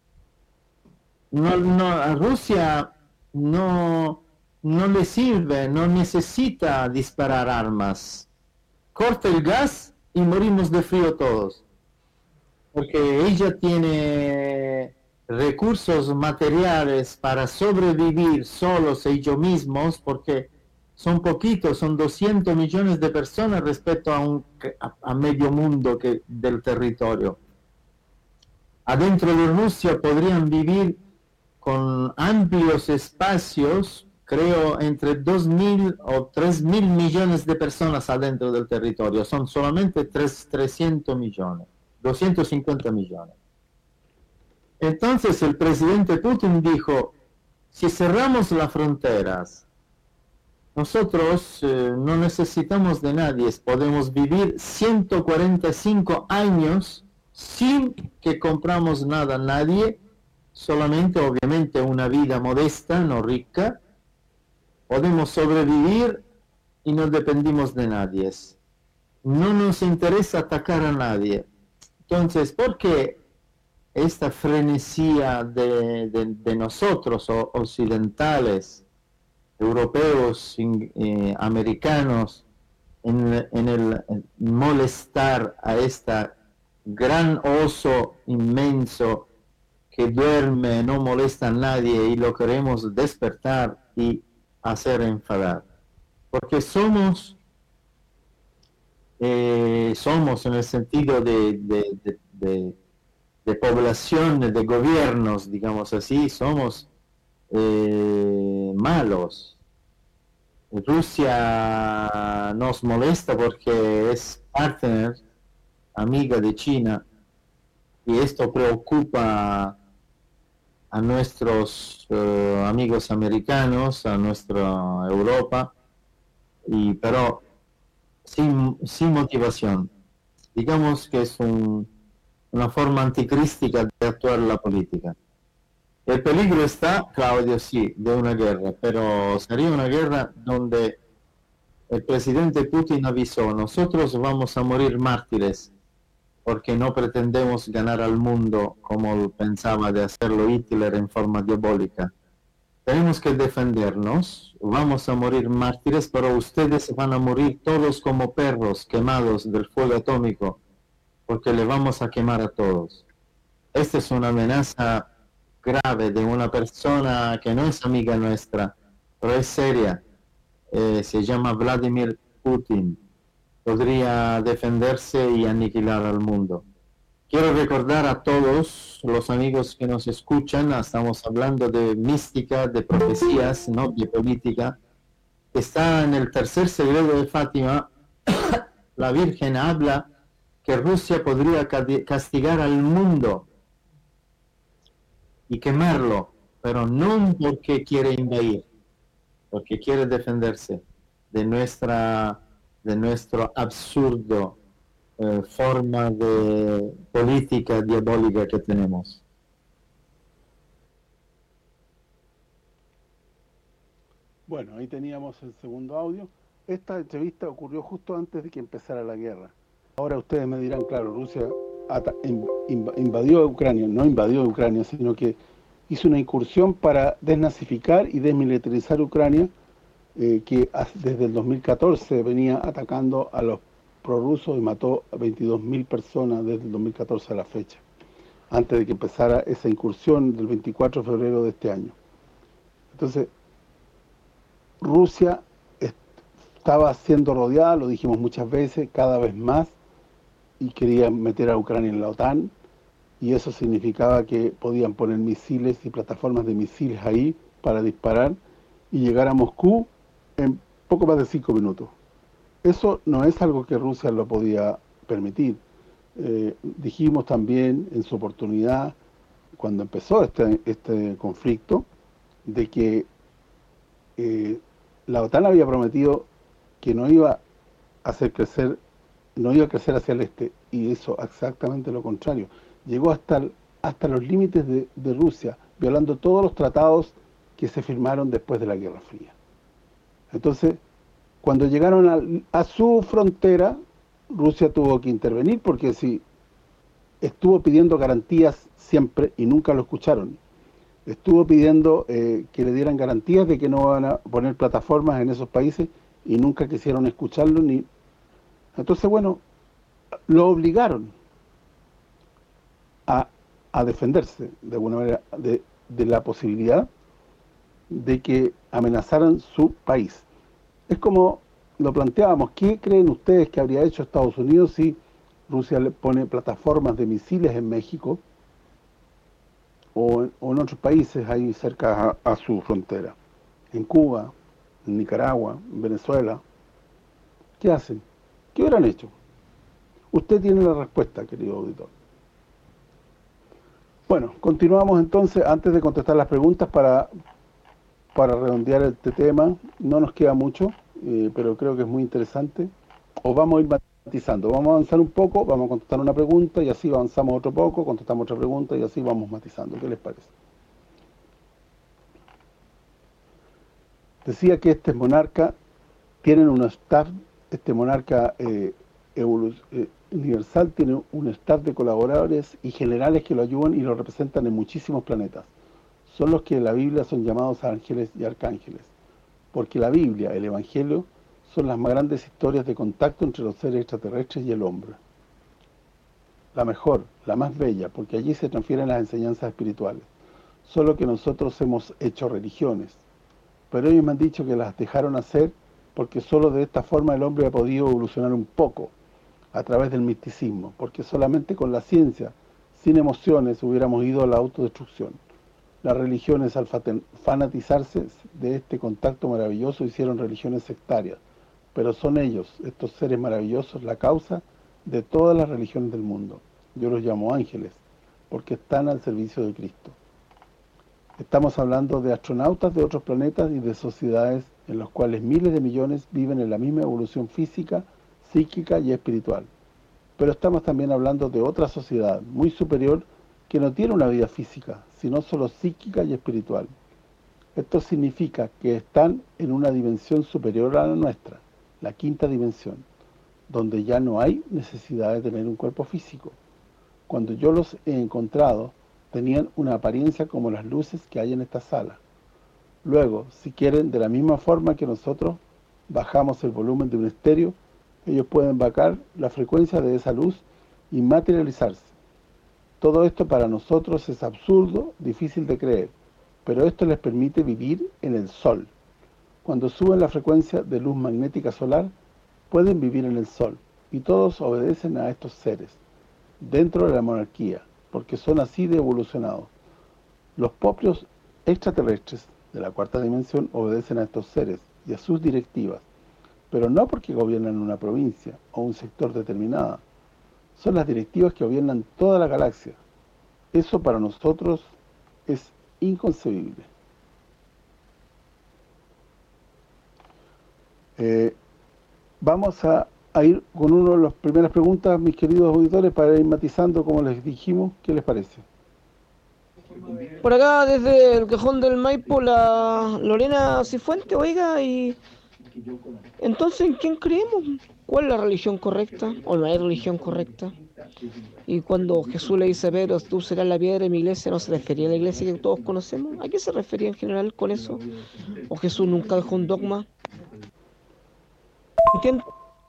C: No, no, a Rusia no, no le sirve, no necesita disparar armas. Corta el gas y morimos de frío todos. Porque ella tiene recursos materiales para sobrevivir solos ellos mismos, porque son poquitos, son doscientos millones de personas respecto a, un, a, a medio mundo que, del territorio. Adentro de Rusia podrían vivir con amplios espacios, creo, entre dos mil o tres mil millones de personas adentro del territorio. Son solamente trescientos millones, doscientos cincuenta millones. Entonces el presidente Putin dijo, si cerramos las fronteras, nosotros eh, no necesitamos de nadie, podemos vivir ciento cuarenta y cinco años sin que compramos nada a nadie, solamente obviamente una vida modesta, no rica, podemos sobrevivir y no dependimos de nadie. No nos interesa atacar a nadie. Entonces, ¿por qué esta frenesía de, de, de nosotros o, occidentales, europeos, eh, americanos, en, en el en molestar a esta gran oso inmenso que duerme, no molesta a nadie y lo queremos despertar y hacer enfadar? Porque somos, eh, somos en el sentido de, de, de, de, de población, de gobiernos, digamos así, somos eh, malos. Rusia nos molesta porque es partner, amiga de China, y esto preocupa a nuestros uh, amigos americanos, a nuestra Europa, y, pero sin, sin motivación. Digamos que es un, una forma anticrística de actuar la política. El peligro está, Claudio, sí, de una guerra, pero sería una guerra donde el presidente Putin avisó, nosotros vamos a morir mártires, porque no pretendemos ganar al mundo como pensaba de hacerlo Hitler en forma diabólica. Tenemos que defendernos, vamos a morir mártires, pero ustedes van a morir todos como perros quemados del fuego atómico, porque le vamos a quemar a todos. Esta es una amenaza grave de una persona que no es amiga nuestra, pero es seria. Eh, se llama Vladimir Putin. Podría defenderse y aniquilar al mundo. Quiero recordar a todos los amigos que nos escuchan, estamos hablando de mística, de profecías, no de política. Está en el tercer secreto de Fátima, la Virgen habla que Rusia podría castigar al mundo y quemarlo, pero no porque quiere invadir, porque quiere defenderse de nuestra, de nuestro absurdo eh, forma de política diabólica que tenemos.
A: Bueno, ahí teníamos el segundo audio. Esta entrevista ocurrió justo antes de que empezara la guerra. Ahora ustedes me dirán, claro, Rusia invadió Ucrania, no invadió Ucrania, sino que hizo una incursión para desnazificar y desmilitarizar Ucrania, eh, que desde el dos mil catorce venía atacando a los prorrusos y mató a veintidós mil personas desde el dos mil catorce a la fecha, antes de que empezara esa incursión del veinticuatro de febrero de este año. Entonces, Rusia estaba siendo rodeada, lo dijimos muchas veces, cada vez más, y querían meter a Ucrania en la OTAN, y eso significaba que podían poner misiles y plataformas de misiles ahí para disparar y llegar a Moscú en poco más de cinco minutos. Eso no es algo que Rusia lo podía permitir. Eh, dijimos también en su oportunidad, cuando empezó este, este conflicto, de que eh, la OTAN había prometido que no iba a hacer crecer, no iba a crecer hacia el este, y hizo exactamente lo contrario. Llegó hasta el, hasta los límites de, de Rusia, violando todos los tratados que se firmaron después de la Guerra Fría. Entonces, cuando llegaron a, a su frontera, Rusia tuvo que intervenir, porque si estuvo pidiendo garantías siempre y nunca lo escucharon. Estuvo pidiendo eh, que le dieran garantías de que no van a poner plataformas en esos países y nunca quisieron escucharlo. ni Entonces, bueno, lo obligaron a, a defenderse, de alguna manera, de, de la posibilidad de que amenazaran su país. Es como lo planteábamos, ¿qué creen ustedes que habría hecho Estados Unidos si Rusia le pone plataformas de misiles en México o en, o en otros países ahí cerca a, a su frontera? En Cuba, en Nicaragua, en Venezuela. ¿Qué hacen? ¿Qué hubieran hecho? Usted tiene la respuesta, querido auditor. Bueno, continuamos entonces, antes de contestar las preguntas, para, para redondear este tema. No nos queda mucho, eh, pero creo que es muy interesante. Os vamos a ir matizando. Vamos a avanzar un poco, vamos a contestar una pregunta, y así avanzamos otro poco, contestamos otra pregunta, y así vamos matizando. ¿Qué les parece? Decía que este monarca, tienen un staff, este monarca eh, eh, universal tiene un staff de colaboradores y generales que lo ayudan y lo representan en muchísimos planetas. Son los que en la Biblia son llamados ángeles y arcángeles, porque la Biblia, el Evangelio, son las más grandes historias de contacto entre los seres extraterrestres y el hombre. La mejor, la más bella, porque allí se transfieren las enseñanzas espirituales. Solo que nosotros hemos hecho religiones, pero ellos me han dicho que las dejaron hacer porque solo de esta forma el hombre ha podido evolucionar un poco a través del misticismo, porque solamente con la ciencia, sin emociones, hubiéramos ido a la autodestrucción. Las religiones, al fanatizarse de este contacto maravilloso, hicieron religiones sectarias, pero son ellos, estos seres maravillosos, la causa de todas las religiones del mundo. Yo los llamo ángeles, porque están al servicio de Cristo. Estamos hablando de astronautas de otros planetas y de sociedades en las cuales miles de millones viven en la misma evolución física, psíquica y espiritual. Pero estamos también hablando de otra sociedad muy superior que no tiene una vida física, sino solo psíquica y espiritual. Esto significa que están en una dimensión superior a la nuestra, la quinta dimensión, donde ya no hay necesidad de tener un cuerpo físico. Cuando yo los he encontrado, tenían una apariencia como las luces que hay en esta sala. Luego, si quieren, de la misma forma que nosotros bajamos el volumen de un estéreo, ellos pueden bajar la frecuencia de esa luz y materializarse. Todo esto para nosotros es absurdo, difícil de creer, pero esto les permite vivir en el Sol. Cuando suben la frecuencia de luz magnética solar, pueden vivir en el Sol, y todos obedecen a estos seres, dentro de la monarquía, porque son así de evolucionados. Los propios extraterrestres de la cuarta dimensión obedecen a estos seres y a sus directivas, pero no porque gobiernan una provincia o un sector determinado. Son las directivas que gobiernan toda la galaxia. Eso para nosotros es inconcebible. Eh, vamos a, a ir con una de las primeras preguntas, mis queridos auditores, para ir matizando, como les dijimos. ¿Qué les parece?
D: Por acá, desde el Cajón del Maipo, la Lorena Cifuente, oiga, y entonces, ¿en quién creemos? ¿cuál es la religión correcta o no hay religión correcta? Y cuando Jesús le dice a Pedro, tú serás la piedra de mi iglesia, ¿no se refería a la iglesia que todos conocemos? ¿A qué se refería en general con eso? ¿O Jesús nunca dejó un dogma? ¿Entiendes?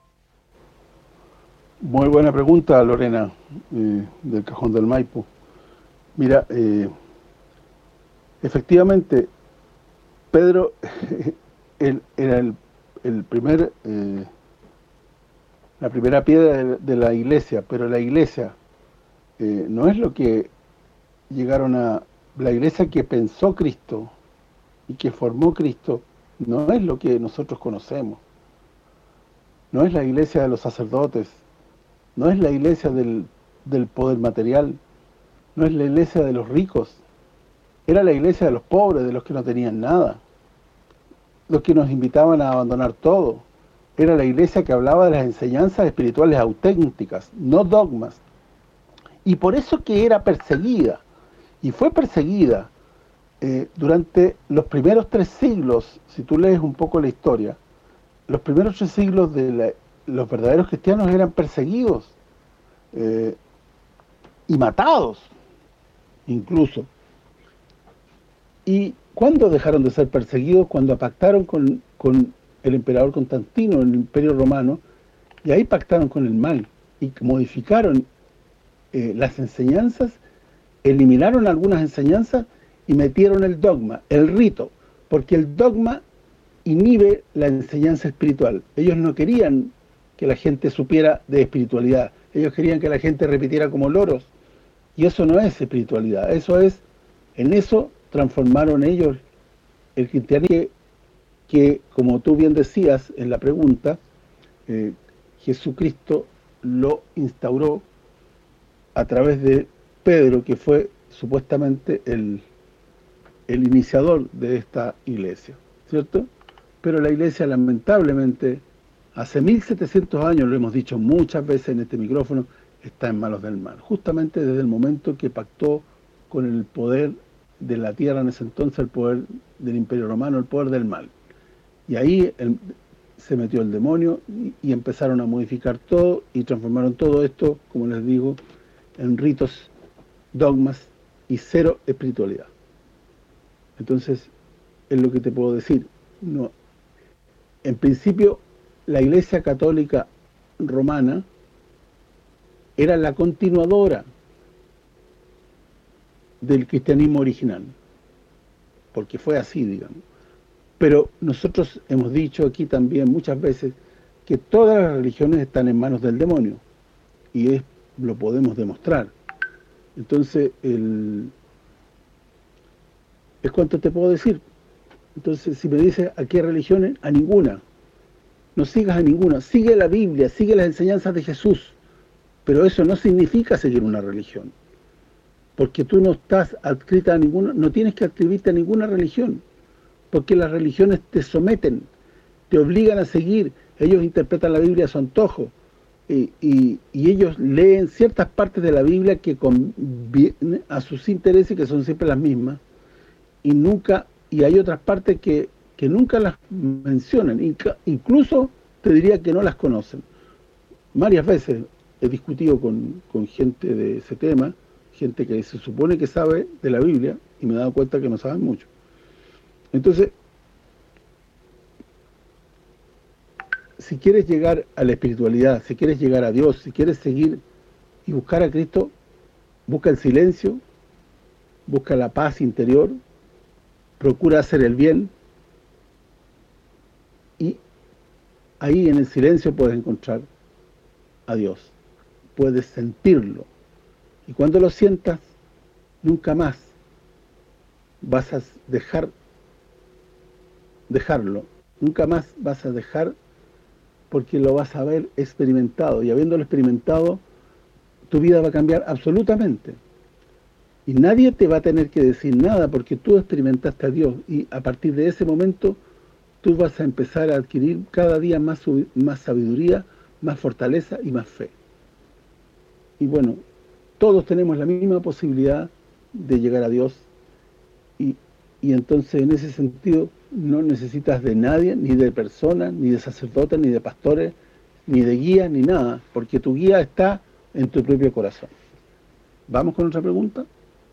A: Muy buena pregunta, Lorena, eh, del Cajón del Maipo. Mira, eh, efectivamente, Pedro él era el, el primer, eh, la primera piedra de, de la iglesia, pero la iglesia eh, no es lo que llegaron a... La iglesia que pensó Cristo y que formó Cristo no es lo que nosotros conocemos. No es la iglesia de los sacerdotes, no es la iglesia del, del poder material, no es la iglesia de los ricos, era la iglesia de los pobres, de los que no tenían nada, los que nos invitaban a abandonar todo. Era la iglesia que hablaba de las enseñanzas espirituales auténticas, no dogmas. Y por eso que era perseguida, y fue perseguida eh, durante los primeros tres siglos, si tú lees un poco la historia, los primeros tres siglos de la, los verdaderos cristianos eran perseguidos eh, y matados, incluso. ¿Y cuándo dejaron de ser perseguidos? Cuando pactaron con, con el emperador Constantino, el Imperio Romano, y ahí pactaron con el mal, y modificaron eh, las enseñanzas, eliminaron algunas enseñanzas y metieron el dogma, el rito, porque el dogma inhibe la enseñanza espiritual. Ellos no querían que la gente supiera de espiritualidad, ellos querían que la gente repitiera como loros, y eso no es espiritualidad, eso es, en eso transformaron ellos el cristianismo, que, que como tú bien decías en la pregunta, eh, Jesucristo lo instauró a través de Pedro, que fue supuestamente el, el iniciador de esta iglesia, ¿cierto? Pero la iglesia, lamentablemente, hace mil setecientos años, lo hemos dicho muchas veces en este micrófono, está en manos del mal. Justamente desde el momento que pactó con el poder de la tierra en ese entonces, el poder del Imperio Romano, el poder del mal. Y ahí el, se metió el demonio y, y empezaron a modificar todo y transformaron todo esto, como les digo, en ritos, dogmas y cero espiritualidad. Entonces, es lo que te puedo decir. No, en principio, la Iglesia Católica Romana era la continuadora del cristianismo original, porque fue así, digamos. Pero nosotros hemos dicho aquí también muchas veces que todas las religiones están en manos del demonio, y es, lo podemos demostrar. Entonces, el, es cuanto te puedo decir. Entonces, si me dices a qué religiones, a ninguna. No sigas a ninguna. Sigue la Biblia, sigue las enseñanzas de Jesús. Pero eso no significa seguir una religión. Porque tú no estás adscrita a ninguna, no tienes que adscribirte a ninguna religión. Porque las religiones te someten, te obligan a seguir. Ellos interpretan la Biblia a su antojo. Y, y, y ellos leen ciertas partes de la Biblia que convienen a sus intereses, que son siempre las mismas. Y nunca y hay otras partes que, que nunca las mencionan, incluso te diría que no las conocen. Varias veces he discutido con, con gente de ese tema, gente que se supone que sabe de la Biblia, y me he dado cuenta que no saben mucho. Entonces, si quieres llegar a la espiritualidad, si quieres llegar a Dios, si quieres seguir y buscar a Cristo, busca el silencio, busca la paz interior, procura hacer el bien, y ahí en el silencio puedes encontrar a Dios, puedes sentirlo, y cuando lo sientas, nunca más vas a dejar dejarlo, nunca más vas a dejar, porque lo vas a haber experimentado, y habiéndolo experimentado, tu vida va a cambiar absolutamente. Y nadie te va a tener que decir nada, porque tú experimentaste a Dios, y a partir de ese momento tú vas a empezar a adquirir cada día más, más sabiduría, más fortaleza y más fe. Y bueno, todos tenemos la misma posibilidad de llegar a Dios, y, y entonces en ese sentido no necesitas de nadie, ni de personas, ni de sacerdotes, ni de pastores, ni de guía, ni nada, porque tu guía está en tu propio corazón. ¿Vamos con otra pregunta?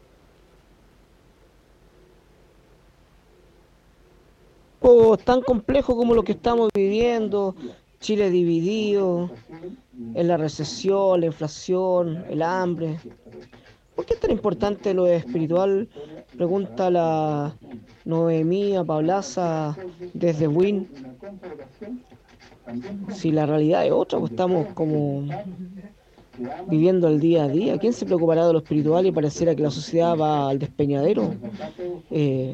D: O tan complejo como lo que estamos viviendo, Chile dividido, en la recesión, la inflación, el hambre. ¿Por qué es tan importante lo espiritual? Pregunta la Noemí Pablaza desde Win. Si la realidad es otra, pues estamos como viviendo el día a día. ¿Quién se preocupará de lo espiritual y pareciera que la sociedad va al despeñadero? Eh,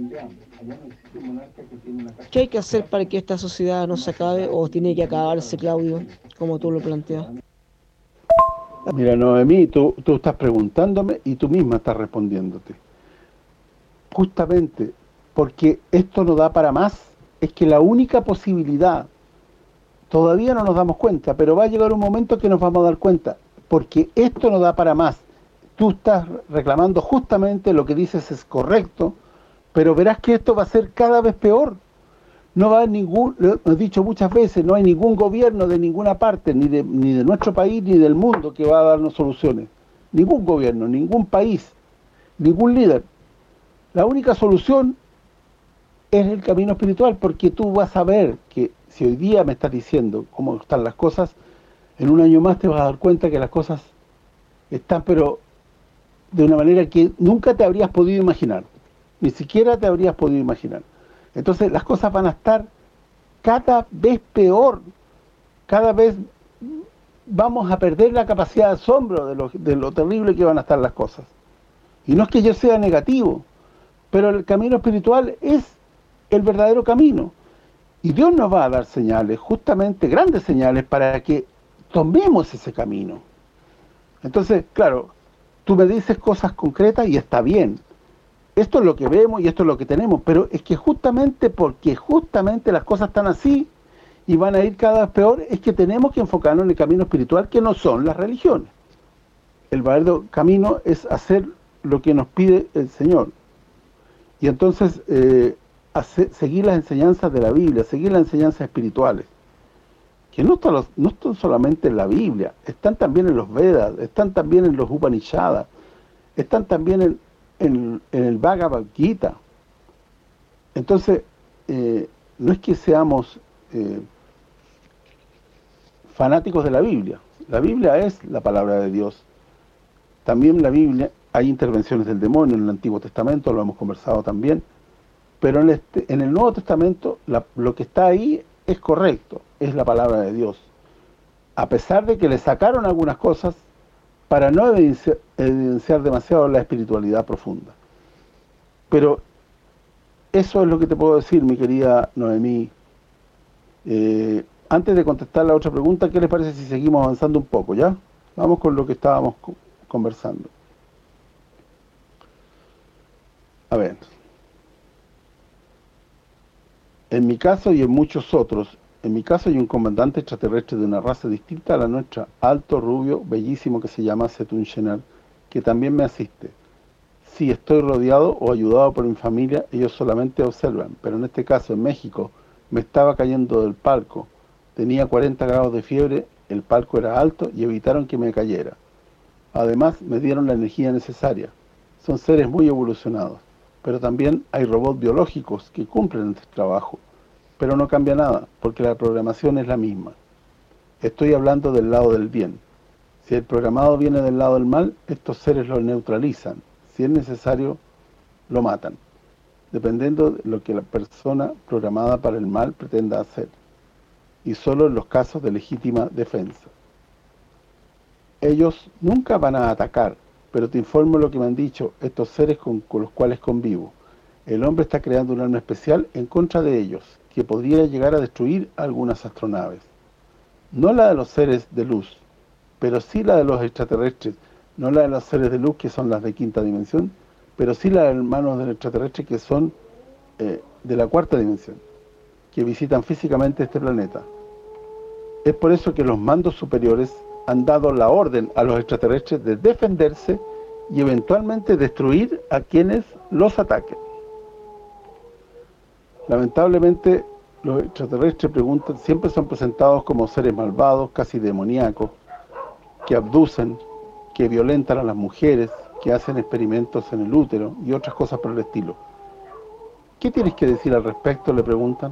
D: ¿Qué hay que hacer para que esta sociedad no se acabe o tiene que acabarse, Claudio, como tú lo planteas?
A: Mira, Noemí, tú, tú estás preguntándome y tú misma estás respondiéndote. Justamente porque esto no da para más, es que la única posibilidad, todavía no nos damos cuenta, pero va a llegar un momento que nos vamos a dar cuenta, porque esto no da para más. Tú estás reclamando justamente lo que dices es correcto, pero verás que esto va a ser cada vez peor. No va a haber ningún, lo he dicho muchas veces, no hay ningún gobierno de ninguna parte, ni de, ni de nuestro país, ni del mundo, que va a darnos soluciones. Ningún gobierno, ningún país, ningún líder. La única solución es el camino espiritual, porque tú vas a ver que si hoy día me estás diciendo cómo están las cosas, en un año más te vas a dar cuenta que las cosas están, pero de una manera que nunca te habrías podido imaginar. Ni siquiera te habrías podido imaginar. Entonces las cosas van a estar cada vez peor, cada vez vamos a perder la capacidad de asombro de lo, de lo terrible que van a estar las cosas. Y no es que yo sea negativo, pero el camino espiritual es el verdadero camino. Y Dios nos va a dar señales, justamente grandes señales, para que tomemos ese camino. Entonces, claro, tú me dices cosas concretas y está bien. Esto es lo que vemos y esto es lo que tenemos, pero es que justamente porque justamente las cosas están así y van a ir cada vez peor, es que tenemos que enfocarnos en el camino espiritual, que no son las religiones. El verdadero camino es hacer lo que nos pide el Señor. Y entonces, eh, hacer, seguir las enseñanzas de la Biblia, seguir las enseñanzas espirituales, que no están, los, no están solamente en la Biblia, están también en los Vedas, están también en los Upanishads, están también en En, en el Bhagavad Gita. Entonces, eh, no es que seamos eh, fanáticos de la Biblia. La Biblia es la palabra de Dios. También en la Biblia hay intervenciones del demonio, en el Antiguo Testamento, lo hemos conversado también, pero en, este, en el Nuevo Testamento la, lo que está ahí es correcto, es la palabra de Dios. A pesar de que le sacaron algunas cosas para no evidenciar, evidenciar demasiado la espiritualidad profunda. Pero eso es lo que te puedo decir, mi querida Noemí. Eh, antes de contestar la otra pregunta, ¿qué les parece si seguimos avanzando un poco, ya? Vamos con lo que estábamos conversando. A ver. En mi caso y en muchos otros, en mi caso hay un comandante extraterrestre de una raza distinta a la nuestra, alto, rubio, bellísimo, que se llama Setun Shenar, que también me asiste. Si estoy rodeado o ayudado por mi familia, ellos solamente observan, pero en este caso, en México, me estaba cayendo del palco, tenía cuarenta grados de fiebre, el palco era alto y evitaron que me cayera. Además, me dieron la energía necesaria. Son seres muy evolucionados, pero también hay robots biológicos que cumplen este trabajo. Pero no cambia nada, porque la programación es la misma. Estoy hablando del lado del bien. Si el programado viene del lado del mal, estos seres lo neutralizan. Si es necesario, lo matan, dependiendo de lo que la persona programada para el mal pretenda hacer, y solo en los casos de legítima defensa. Ellos nunca van a atacar, pero te informo lo que me han dicho estos seres con, con los cuales convivo. El hombre está creando un arma especial en contra de ellos, que podría llegar a destruir algunas astronaves. No la de los seres de luz, pero sí la de los extraterrestres, no la de los seres de luz que son las de quinta dimensión, pero sí la de hermanos del extraterrestre que son eh, de la cuarta dimensión, que visitan físicamente este planeta. Es por eso que los mandos superiores han dado la orden a los extraterrestres de defenderse y eventualmente destruir a quienes los ataquen. Lamentablemente, Los extraterrestres, preguntan, siempre son presentados como seres malvados, casi demoníacos, que abducen, que violentan a las mujeres, que hacen experimentos en el útero y otras cosas por el estilo. ¿Qué tienes que decir al respecto?, le preguntan.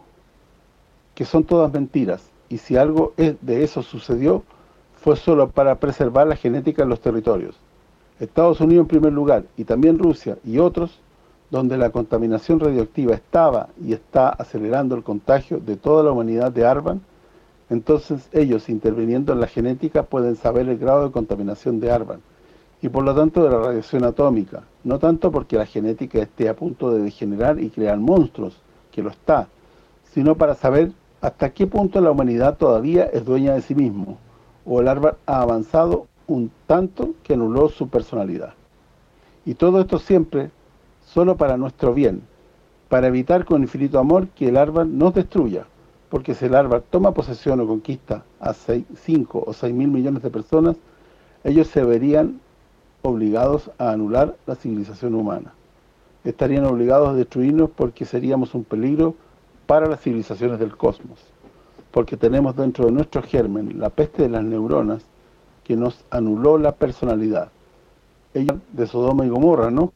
A: Que son todas mentiras, y si algo de eso sucedió, fue solo para preservar la genética en los territorios. Estados Unidos en primer lugar, y también Rusia y otros, donde la contaminación radioactiva estaba y está acelerando el contagio de toda la humanidad de Arvan, entonces ellos, interviniendo en la genética, pueden saber el grado de contaminación de Arvan, y por lo tanto de la radiación atómica, no tanto porque la genética esté a punto de degenerar y crear monstruos, que lo está, sino para saber hasta qué punto la humanidad todavía es dueña de sí mismo, o el Arvan ha avanzado un tanto que anuló su personalidad. Y todo esto siempre solo para nuestro bien, para evitar con infinito amor que el Arvan nos destruya, porque si el Arvan toma posesión o conquista a cinco o seis mil millones de personas, ellos se verían obligados a anular la civilización humana. Estarían obligados a destruirnos porque seríamos un peligro para las civilizaciones del cosmos, porque tenemos dentro de nuestro germen la peste de las neuronas que nos anuló la personalidad. Ellos de Sodoma y Gomorra, ¿no?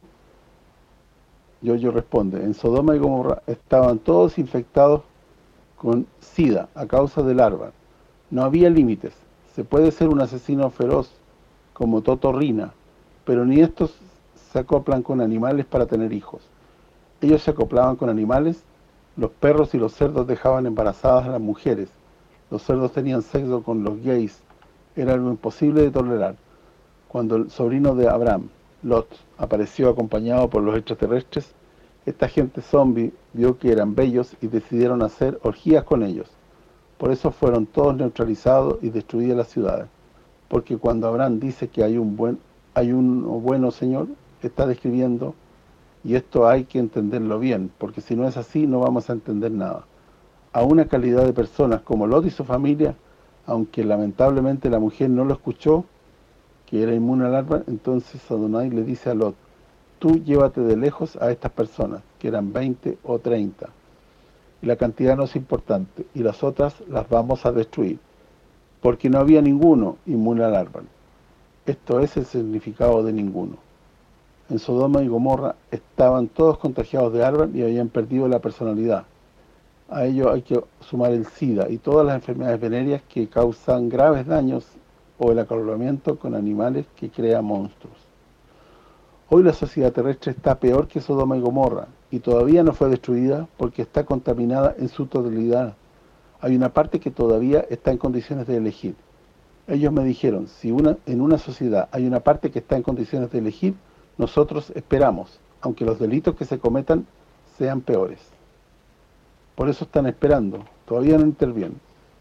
A: Yo responde, en Sodoma y Gomorra estaban todos infectados con SIDA a causa del Arvan. No había límites. Se puede ser un asesino feroz como Totorrina, pero ni estos se acoplan con animales para tener hijos. Ellos se acoplaban con animales, los perros y los cerdos dejaban embarazadas a las mujeres, los cerdos tenían sexo con los gays, era algo imposible de tolerar. Cuando el sobrino de Abraham, Lot, apareció acompañado por los extraterrestres, esta gente zombie vio que eran bellos y decidieron hacer orgías con ellos. Por eso fueron todos neutralizados y destruidas las ciudades. Porque cuando Abraham dice que hay un buen hay un bueno Señor, está describiendo, y esto hay que entenderlo bien, porque si no es así no vamos a entender nada. A una calidad de personas como Lot y su familia, aunque lamentablemente la mujer no lo escuchó, que era inmune al Arvan, entonces Adonai le dice a Lot, tú llévate de lejos a estas personas, que eran veinte o treinta, y la cantidad no es importante, y las otras las vamos a destruir, porque no había ninguno inmune al Arvan. Esto es el significado de ninguno. En Sodoma y Gomorra estaban todos contagiados de Arvan y habían perdido la personalidad. A ello hay que sumar el SIDA y todas las enfermedades venéreas que causan graves daños o el acoplamiento con animales que crean monstruos. Hoy la sociedad terrestre está peor que Sodoma y Gomorra y todavía no fue destruida porque está contaminada en su totalidad. Hay una parte que todavía está en condiciones de elegir. Ellos me dijeron, si una en una sociedad hay una parte que está en condiciones de elegir, nosotros esperamos, aunque los delitos que se cometan sean peores. Por eso están esperando, todavía no intervienen.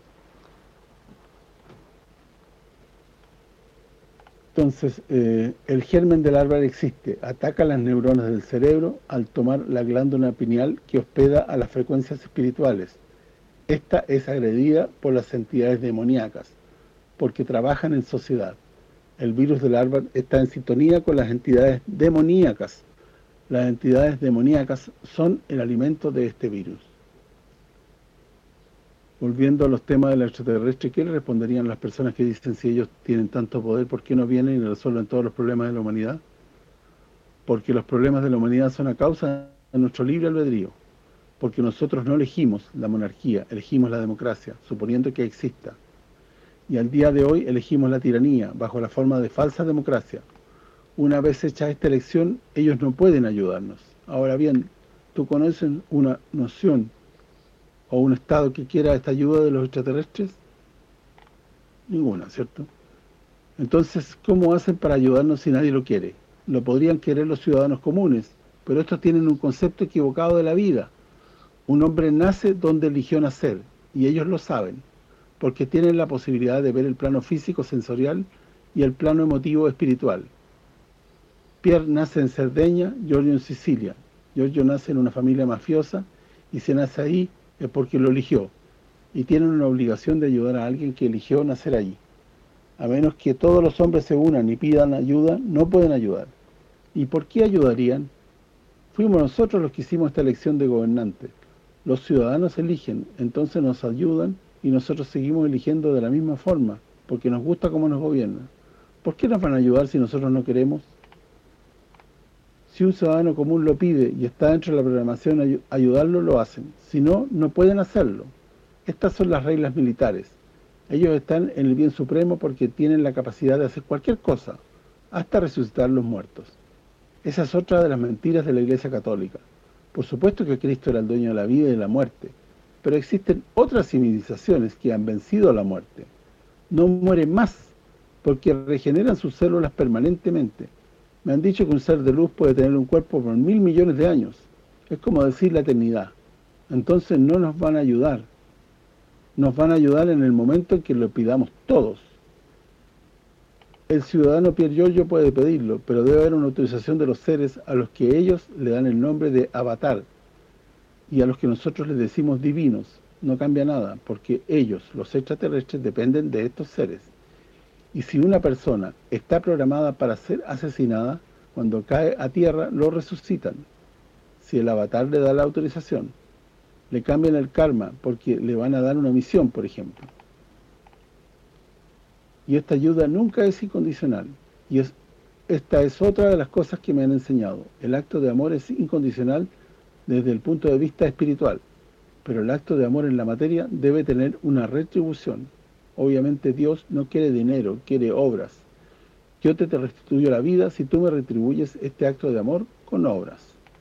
A: Entonces, eh, el germen del Arvan existe, ataca las neuronas del cerebro al tomar la glándula pineal que hospeda a las frecuencias espirituales. Esta es agredida por las entidades demoníacas, porque trabajan en sociedad. El virus del Arvan está en sintonía con las entidades demoníacas. Las entidades demoníacas son el alimento de este virus. Volviendo a los temas del extraterrestre, ¿qué le responderían las personas que dicen si ellos tienen tanto poder, por qué no vienen y resuelven todos los problemas de la humanidad? Porque los problemas de la humanidad son a causa de nuestro libre albedrío. Porque nosotros no elegimos la monarquía, elegimos la democracia, suponiendo que exista. Y al día de hoy elegimos la tiranía, bajo la forma de falsa democracia. Una vez hecha esta elección, ellos no pueden ayudarnos. Ahora bien, ¿tú conoces una noción o un Estado que quiera esta ayuda de los extraterrestres? Ninguna, ¿cierto? Entonces, ¿cómo hacen para ayudarnos si nadie lo quiere? Lo podrían querer los ciudadanos comunes, pero estos tienen un concepto equivocado de la vida. Un hombre nace donde eligió nacer, y ellos lo saben, porque tienen la posibilidad de ver el plano físico sensorial y el plano emotivo espiritual. Pierre nace en Cerdeña, Giorgio en Sicilia. Giorgio nace en una familia mafiosa, y si nace ahí es porque lo eligió, y tienen una obligación de ayudar a alguien que eligió nacer allí. A menos que todos los hombres se unan y pidan ayuda, no pueden ayudar. ¿Y por qué ayudarían? Fuimos nosotros los que hicimos esta elección de gobernante. Los ciudadanos eligen, entonces nos ayudan y nosotros seguimos eligiendo de la misma forma, porque nos gusta cómo nos gobiernan. ¿Por qué nos van a ayudar si nosotros no queremos? Si un ciudadano común lo pide y está dentro de la programación ay ayudarlo, lo hacen. Si no, no pueden hacerlo. Estas son las reglas militares. Ellos están en el bien supremo porque tienen la capacidad de hacer cualquier cosa, hasta resucitar los muertos. Esa es otra de las mentiras de la Iglesia Católica. Por supuesto que Cristo era el dueño de la vida y de la muerte, pero existen otras civilizaciones que han vencido la muerte. No mueren más, porque regeneran sus células permanentemente. Me han dicho que un ser de luz puede tener un cuerpo por mil millones de años. Es como decir la eternidad. Entonces no nos van a ayudar. Nos van a ayudar en el momento en que lo pidamos todos. El ciudadano Pier Giorgio puede pedirlo, pero debe haber una autorización de los seres a los que ellos le dan el nombre de avatar y a los que nosotros les decimos divinos. No cambia nada, porque ellos, los extraterrestres, dependen de estos seres. Y si una persona está programada para ser asesinada, cuando cae a tierra, lo resucitan. Si el avatar le da la autorización, le cambian el karma, porque le van a dar una misión, por ejemplo. Y esta ayuda nunca es incondicional. Y es, esta es otra de las cosas que me han enseñado. El acto de amor es incondicional desde el punto de vista espiritual, pero el acto de amor en la materia debe tener una retribución. Obviamente Dios no quiere dinero, quiere obras. Yo te, te restituyo la vida si tú me retribuyes este acto de amor con obras.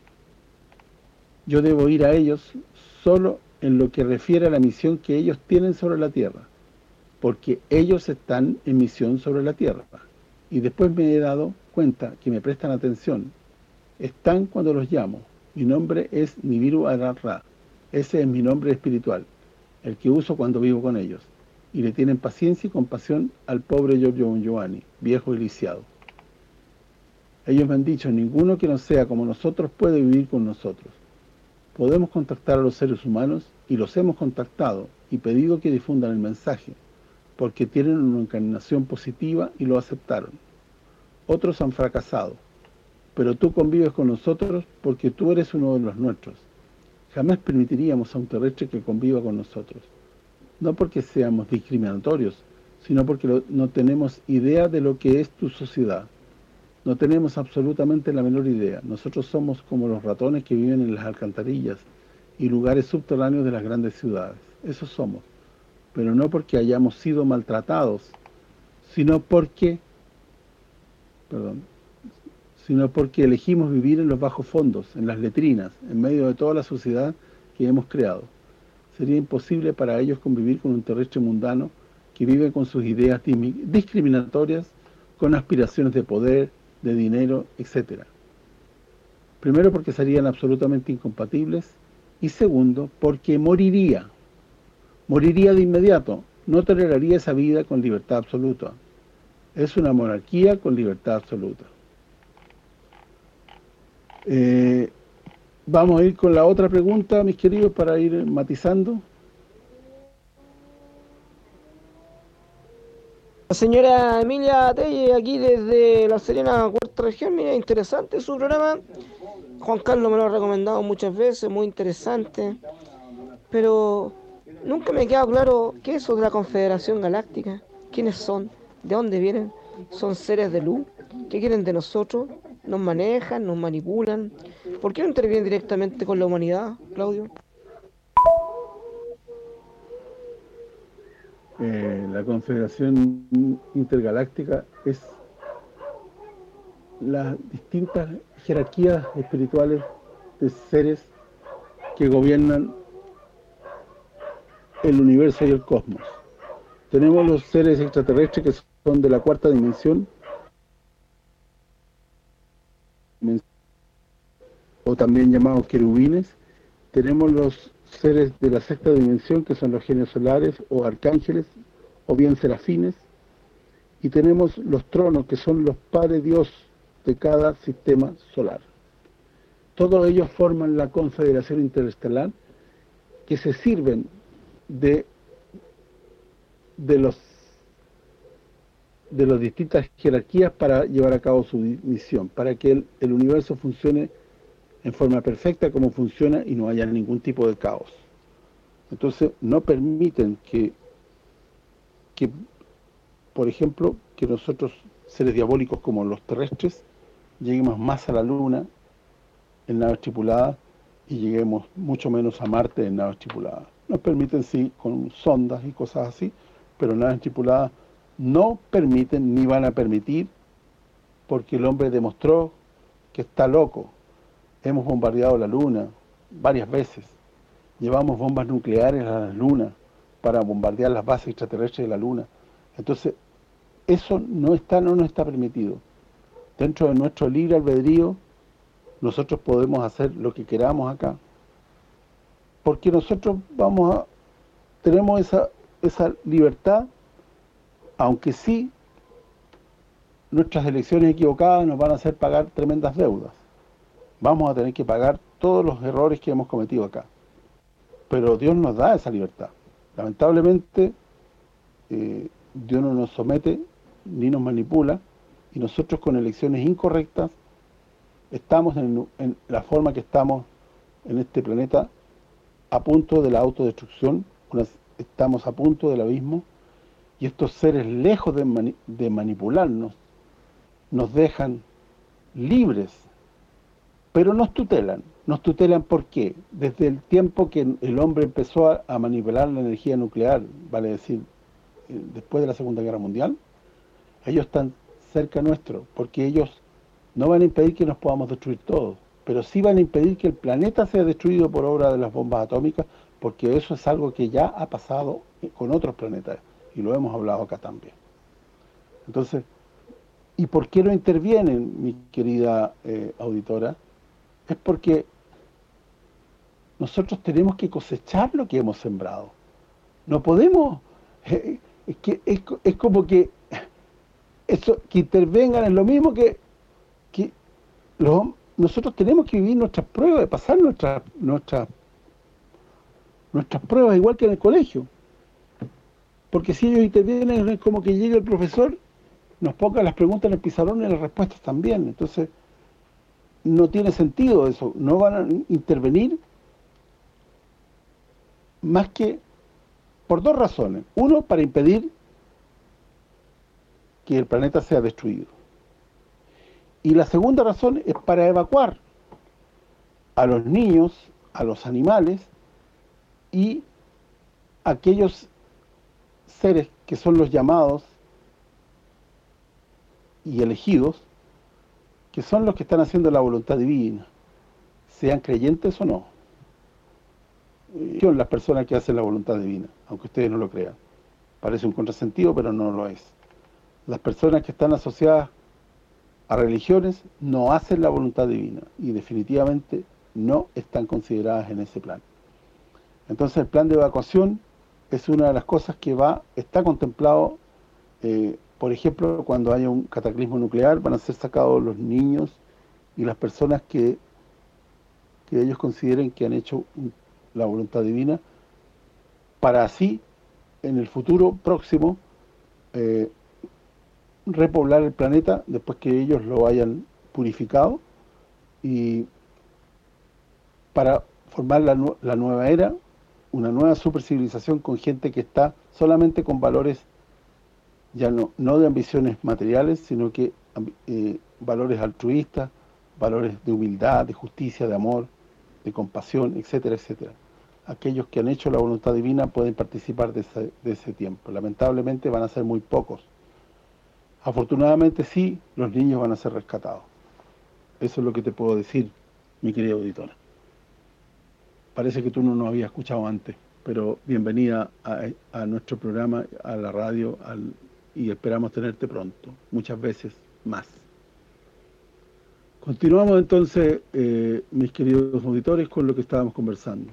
A: Yo debo ir a ellos solo en lo que refiere a la misión que ellos tienen sobre la tierra, porque ellos están en misión sobre la tierra. Y después me he dado cuenta que me prestan atención. Están cuando los llamo. Mi nombre es Nibiru Ararra. Ese es mi nombre espiritual, el que uso cuando vivo con ellos. Y le tienen paciencia y compasión al pobre Giorgio Bongiovanni, viejo y lisiado. Ellos me han dicho, ninguno que no sea como nosotros puede vivir con nosotros. Podemos contactar a los seres humanos, y los hemos contactado, y pedido que difundan el mensaje, porque tienen una encarnación positiva y lo aceptaron. Otros han fracasado, pero tú convives con nosotros porque tú eres uno de los nuestros. Jamás permitiríamos a un terrestre que conviva con nosotros. No porque seamos discriminatorios, sino porque lo, no tenemos idea de lo que es tu sociedad. No tenemos absolutamente la menor idea. Nosotros somos como los ratones que viven en las alcantarillas y lugares subterráneos de las grandes ciudades. Eso somos. Pero no porque hayamos sido maltratados, sino porque, perdón, sino porque elegimos vivir en los bajos fondos, en las letrinas, en medio de toda la sociedad que hemos creado. Sería imposible para ellos convivir con un terrestre mundano que vive con sus ideas discriminatorias, con aspiraciones de poder, de dinero, etcétera. Primero porque serían absolutamente incompatibles, y segundo, porque moriría. Moriría de inmediato, no toleraría esa vida con libertad absoluta. Es una monarquía con libertad absoluta. Eh, vamos a ir con la otra pregunta, mis queridos, para ir matizando.
D: La señora Emilia Telle, aquí desde La Serena, cuarta región. Mira, interesante su programa. Juan Carlos me lo ha recomendado muchas veces, muy interesante. Pero nunca me ha quedado claro qué es eso de la Confederación Galáctica. ¿Quiénes son? ¿De dónde vienen? ¿Son seres de luz? ¿Qué quieren de nosotros? ¿Nos manejan? ¿Nos manipulan? ¿Por qué no intervienen directamente con la humanidad, Claudio?
A: Eh, la Confederación Intergaláctica es las distintas jerarquías espirituales de seres que gobiernan el universo y el cosmos. Tenemos los seres extraterrestres que son de la cuarta dimensión, o también llamados querubines. Tenemos los seres de la sexta dimensión, que son los genios solares o arcángeles, o bien serafines, y tenemos los tronos, que son los padres Dios de cada sistema solar. Todos ellos forman la Confederación Interestelar, que se sirven de de los de las distintas jerarquías para llevar a cabo su misión, para que el, el universo funcione en forma perfecta cómo funciona y no haya ningún tipo de caos. Entonces, no permiten que, que por ejemplo, que nosotros, seres diabólicos como los terrestres, lleguemos más a la Luna en naves tripuladas y lleguemos mucho menos a Marte en naves tripuladas. Nos permiten, sí, con sondas y cosas así, pero naves tripuladas no permiten ni van a permitir, porque el hombre demostró que está loco. Hemos bombardeado la Luna varias veces. Llevamos bombas nucleares a la Luna para bombardear las bases extraterrestres de la Luna. Entonces, eso no está no nos está permitido. Dentro de nuestro libre albedrío, nosotros podemos hacer lo que queramos acá. Porque nosotros vamos a tenemos esa esa libertad, aunque sí nuestras elecciones equivocadas nos van a hacer pagar tremendas deudas. Vamos a tener que pagar todos los errores que hemos cometido acá. Pero Dios nos da esa libertad. Lamentablemente, eh, Dios no nos somete ni nos manipula, y nosotros con elecciones incorrectas estamos en, en la forma que estamos en este planeta, a punto de la autodestrucción, estamos a punto del abismo, y estos seres, lejos de, mani de manipularnos, nos dejan libres, pero nos tutelan. Nos tutelan ¿por qué? Desde el tiempo que el hombre empezó a, a manipular la energía nuclear, vale decir, después de la Segunda Guerra Mundial, ellos están cerca nuestro, porque ellos no van a impedir que nos podamos destruir todos, pero sí van a impedir que el planeta sea destruido por obra de las bombas atómicas, porque eso es algo que ya ha pasado con otros planetas, y lo hemos hablado acá también. Entonces, ¿y por qué no intervienen, mi querida eh, auditora? Es porque nosotros tenemos que cosechar lo que hemos sembrado. No podemos, eh, es que es, es como que eso que intervengan es lo mismo que, que los, nosotros tenemos que vivir nuestras pruebas, de pasar nuestras nuestras nuestras pruebas igual que en el colegio. Porque si ellos intervienen es como que llega el profesor, nos ponga las preguntas en el pizarrón y las respuestas también. Entonces, no tiene sentido eso. No van a intervenir más que por dos razones. Uno, para impedir que el planeta sea destruido. Y la segunda razón es para evacuar a los niños, a los animales y a aquellos seres que son los llamados y elegidos, que son los que están haciendo la voluntad divina, sean creyentes o no. Son las personas que hacen la voluntad divina, aunque ustedes no lo crean. Parece un contrasentido, pero no lo es. Las personas que están asociadas a religiones no hacen la voluntad divina y definitivamente no están consideradas en ese plan. Entonces el plan de evacuación es una de las cosas que va está contemplado, eh, por ejemplo, cuando haya un cataclismo nuclear, van a ser sacados los niños y las personas que, que ellos consideren que han hecho la voluntad divina, para así, en el futuro próximo, eh, repoblar el planeta después que ellos lo hayan purificado, y para formar la, nu la nueva era, una nueva supercivilización con gente que está solamente con valores ya no, no de ambiciones materiales, sino que eh, valores altruistas, valores de humildad, de justicia, de amor, de compasión, etcétera, etcétera. Aquellos que han hecho la voluntad divina pueden participar de ese, de ese tiempo. Lamentablemente van a ser muy pocos. Afortunadamente sí, los niños van a ser rescatados. Eso es lo que te puedo decir, mi querida auditora. Parece que tú no nos habías escuchado antes, pero bienvenida a, a nuestro programa, a la radio, al, y esperamos tenerte pronto, muchas veces más. Continuamos entonces, eh, mis queridos auditores, con lo que estábamos conversando.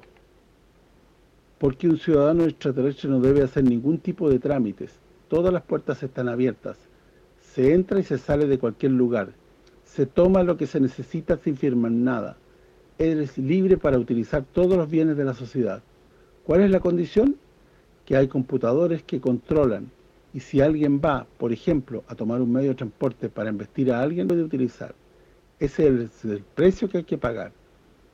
A: Porque un ciudadano extraterrestre no debe hacer ningún tipo de trámites. Todas las puertas están abiertas. Se entra y se sale de cualquier lugar. Se toma lo que se necesita sin firmar nada. Eres libre para utilizar todos los bienes de la sociedad. ¿Cuál es la condición? Que hay computadores que controlan. Y si alguien va, por ejemplo, a tomar un medio de transporte para embestir a alguien, puede utilizar. Ese es el precio que hay que pagar.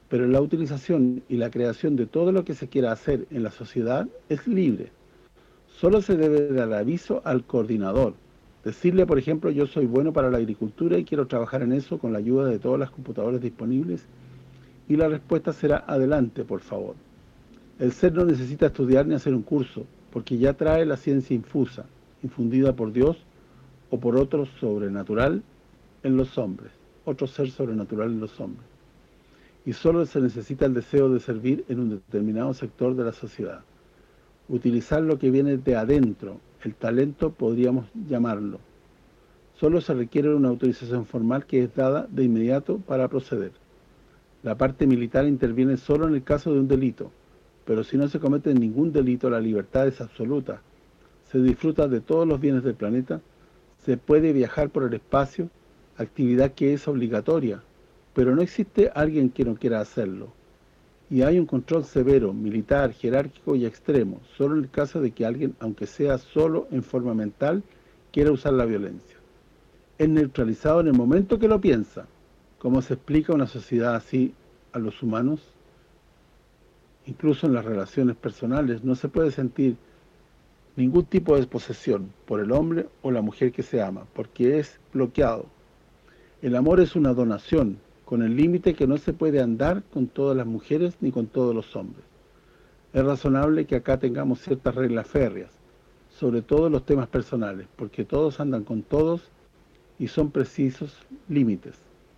A: pero la utilización y la creación de todo lo que se quiera hacer en la sociedad es libre. Solo se debe dar aviso al coordinador. Decirle, por ejemplo, yo soy bueno para la agricultura y quiero trabajar en eso con la ayuda de todas las computadoras disponibles, y la respuesta será adelante, por favor. El ser no necesita estudiar ni hacer un curso, porque ya trae la ciencia infusa, infundida por Dios o por otro sobrenatural en los hombres, otro ser sobrenatural en los hombres. Y solo se necesita el deseo de servir en un determinado sector de la sociedad. Utilizar lo que viene de adentro, el talento podríamos llamarlo. Solo se requiere una autorización formal que es dada de inmediato para proceder. La parte militar interviene solo en el caso de un delito, pero si no se comete ningún delito, la libertad es absoluta. Se disfruta de todos los bienes del planeta, se puede viajar por el espacio, actividad que es obligatoria, pero no existe alguien que no quiera hacerlo. Y hay un control severo, militar, jerárquico y extremo, solo en el caso de que alguien, aunque sea solo en forma mental, quiera usar la violencia. Es neutralizado en el momento que lo piensa. ¿Cómo se explica una sociedad así a los humanos? Incluso en las relaciones personales no se puede sentir ningún tipo de posesión por el hombre o la mujer que se ama, porque es bloqueado. El amor es una donación, con el límite que no se puede andar con todas las mujeres ni con todos los hombres. Es razonable que acá tengamos ciertas reglas férreas, sobre todo en los temas personales, porque todos andan con todos y son precisos límites.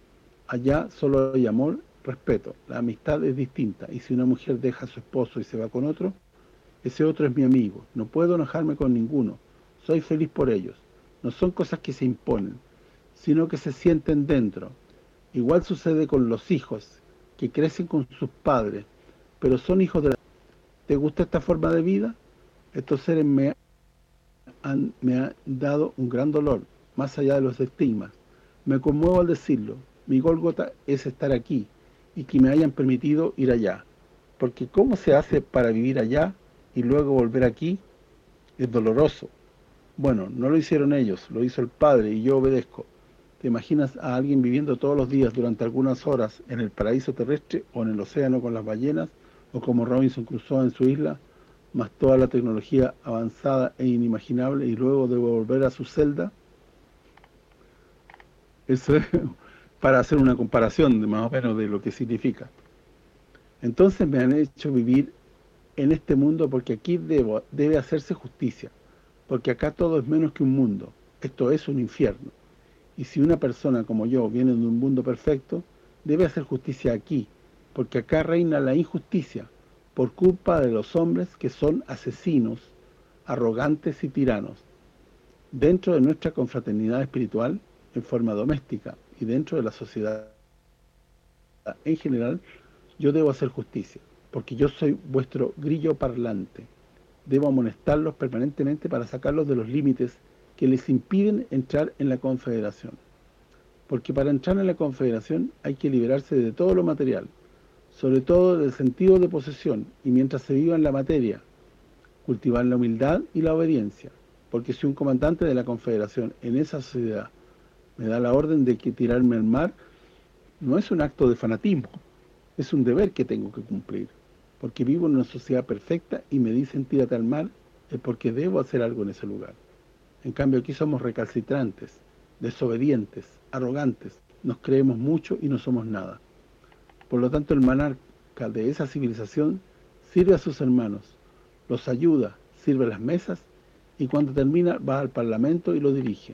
A: Allá solo hay amor, respeto, la amistad es distinta, y si una mujer deja a su esposo y se va con otro, ese otro es mi amigo, no puedo enojarme con ninguno, soy feliz por ellos. No son cosas que se imponen, sino que se sienten dentro. Igual sucede con los hijos, que crecen con sus padres, pero son hijos de la... ¿Te gusta esta forma de vida? Estos seres me han, me han dado un gran dolor, más allá de los estigmas. Me conmuevo al decirlo, mi Gólgota es estar aquí, y que me hayan permitido ir allá. Porque ¿cómo se hace para vivir allá y luego volver aquí? Es doloroso. Bueno, no lo hicieron ellos, lo hizo el Padre y yo obedezco. ¿Te imaginas a alguien viviendo todos los días durante algunas horas en el paraíso terrestre o en el océano con las ballenas, o como Robinson Crusoe en su isla, más toda la tecnología avanzada e inimaginable, y luego de volver a su celda? Eso es para hacer una comparación de más o menos de lo que significa. Entonces me han hecho vivir en este mundo porque aquí debo, debe hacerse justicia, porque acá todo es menos que un mundo, esto es un infierno. Y si una persona como yo viene de un mundo perfecto, debe hacer justicia aquí, porque acá reina la injusticia, por culpa de los hombres que son asesinos, arrogantes y tiranos. Dentro de nuestra confraternidad espiritual, en forma doméstica, y dentro de la sociedad en general, yo debo hacer justicia, porque yo soy vuestro grillo parlante. Debo amonestarlos permanentemente para sacarlos de los límites que les impiden entrar en la confederación. Porque para entrar en la confederación hay que liberarse de todo lo material, sobre todo del sentido de posesión, y mientras se viva en la materia, cultivar la humildad y la obediencia. Porque si un comandante de la confederación en esa sociedad me da la orden de que tirarme al mar, no es un acto de fanatismo, es un deber que tengo que cumplir. Porque vivo en una sociedad perfecta y me dicen tírate al mar, es porque debo hacer algo en ese lugar. En cambio aquí somos recalcitrantes, desobedientes, arrogantes, nos creemos mucho y no somos nada. Por lo tanto el monarca de esa civilización sirve a sus hermanos, los ayuda, sirve las mesas, y cuando termina va al parlamento y lo dirige.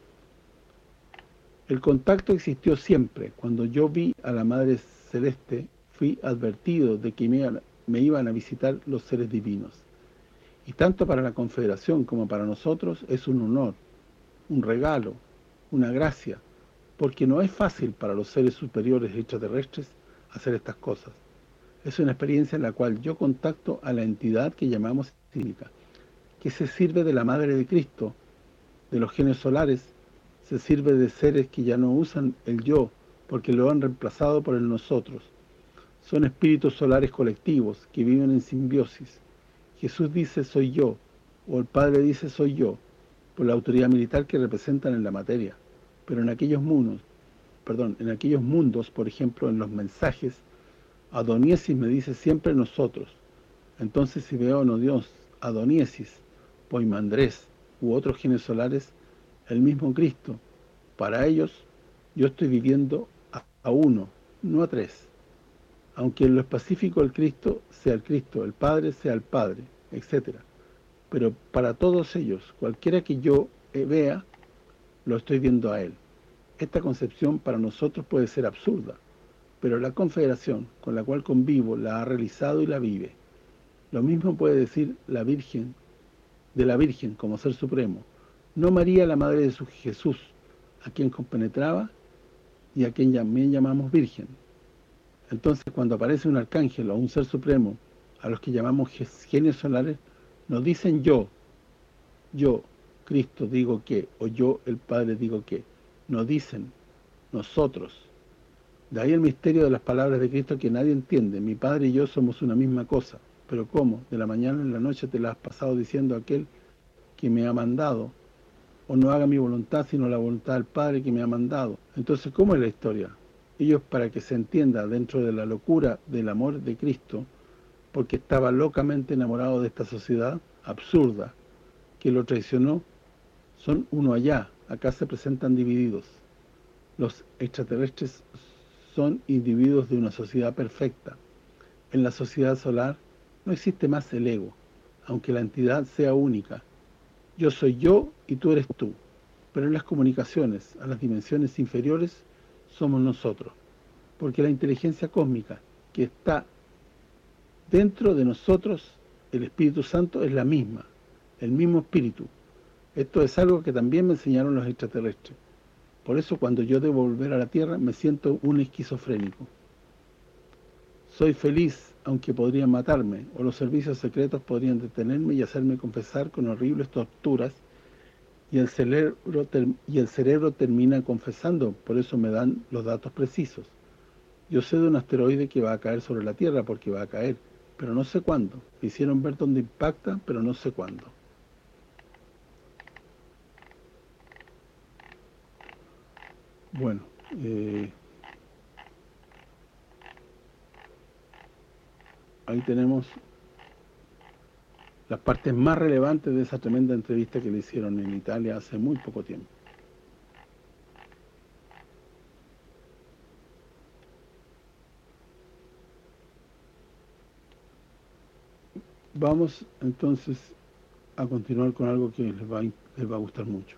A: El contacto existió siempre. Cuando yo vi a la Madre Celeste, fui advertido de que me iban, me iban a visitar los seres divinos. Y tanto para la Confederación como para nosotros es un honor, un regalo, una gracia, porque no es fácil para los seres superiores extraterrestres hacer estas cosas. Es una experiencia en la cual yo contacto a la entidad que llamamos cívica, que se sirve de la Madre de Cristo, de los genios solares, se sirve de seres que ya no usan el yo, porque lo han reemplazado por el nosotros. Son espíritus solares colectivos que viven en simbiosis. Jesús dice soy yo, o el Padre dice soy yo, por la autoridad militar que representan en la materia. Pero en aquellos mundos, perdón, en aquellos mundos, por ejemplo, en los mensajes, Adoniesis me dice siempre nosotros. Entonces si veo no Dios, Adoniesis, Poimandrés u otros genes solares, el mismo Cristo, para ellos yo estoy viviendo a, a uno, no a tres. Aunque en lo específico el Cristo sea el Cristo, el Padre sea el Padre, etcétera. Pero para todos ellos, cualquiera que yo vea, lo estoy viendo a Él. Esta concepción para nosotros puede ser absurda, pero la confederación con la cual convivo la ha realizado y la vive. Lo mismo puede decir la Virgen, de la Virgen como Ser Supremo, no María la Madre de su Jesús, a quien compenetraba y a quien también llamamos Virgen. Entonces, cuando aparece un arcángel o un Ser Supremo, a los que llamamos genios solares, nos dicen yo, yo, Cristo, digo que, o yo, el Padre, digo que. Nos dicen nosotros. De ahí el misterio de las palabras de Cristo que nadie entiende. Mi Padre y yo somos una misma cosa. Pero ¿cómo? De la mañana en la noche te la has pasado diciendo a aquel que me ha mandado. O no haga mi voluntad, sino la voluntad del Padre que me ha mandado. Entonces, ¿cómo es la historia? Ellos, para que se entienda dentro de la locura del amor de Cristo, porque estaba locamente enamorado de esta sociedad absurda, que lo traicionó, son uno allá. Acá se presentan divididos. Los extraterrestres son individuos de una sociedad perfecta. En la sociedad solar no existe más el ego, aunque la entidad sea única. Yo soy yo y tú eres tú. Pero en las comunicaciones, a las dimensiones inferiores, somos nosotros. Porque la inteligencia cósmica que está dentro de nosotros, el Espíritu Santo, es la misma, el mismo Espíritu. Esto es algo que también me enseñaron los extraterrestres. Por eso cuando yo debo volver a la Tierra me siento un esquizofrénico. Soy feliz, aunque podrían matarme, o los servicios secretos podrían detenerme y hacerme confesar con horribles torturas, y el cerebro y el cerebro termina confesando, por eso me dan los datos precisos. Yo sé de un asteroide que va a caer sobre la Tierra, porque va a caer, pero no sé cuándo. Me hicieron ver dónde impacta, pero no sé cuándo. Bueno, eh, ahí tenemos las partes más relevantes de esa tremenda entrevista que le hicieron en Italia hace muy poco tiempo. Vamos entonces a continuar con algo que les va a, les va a gustar mucho.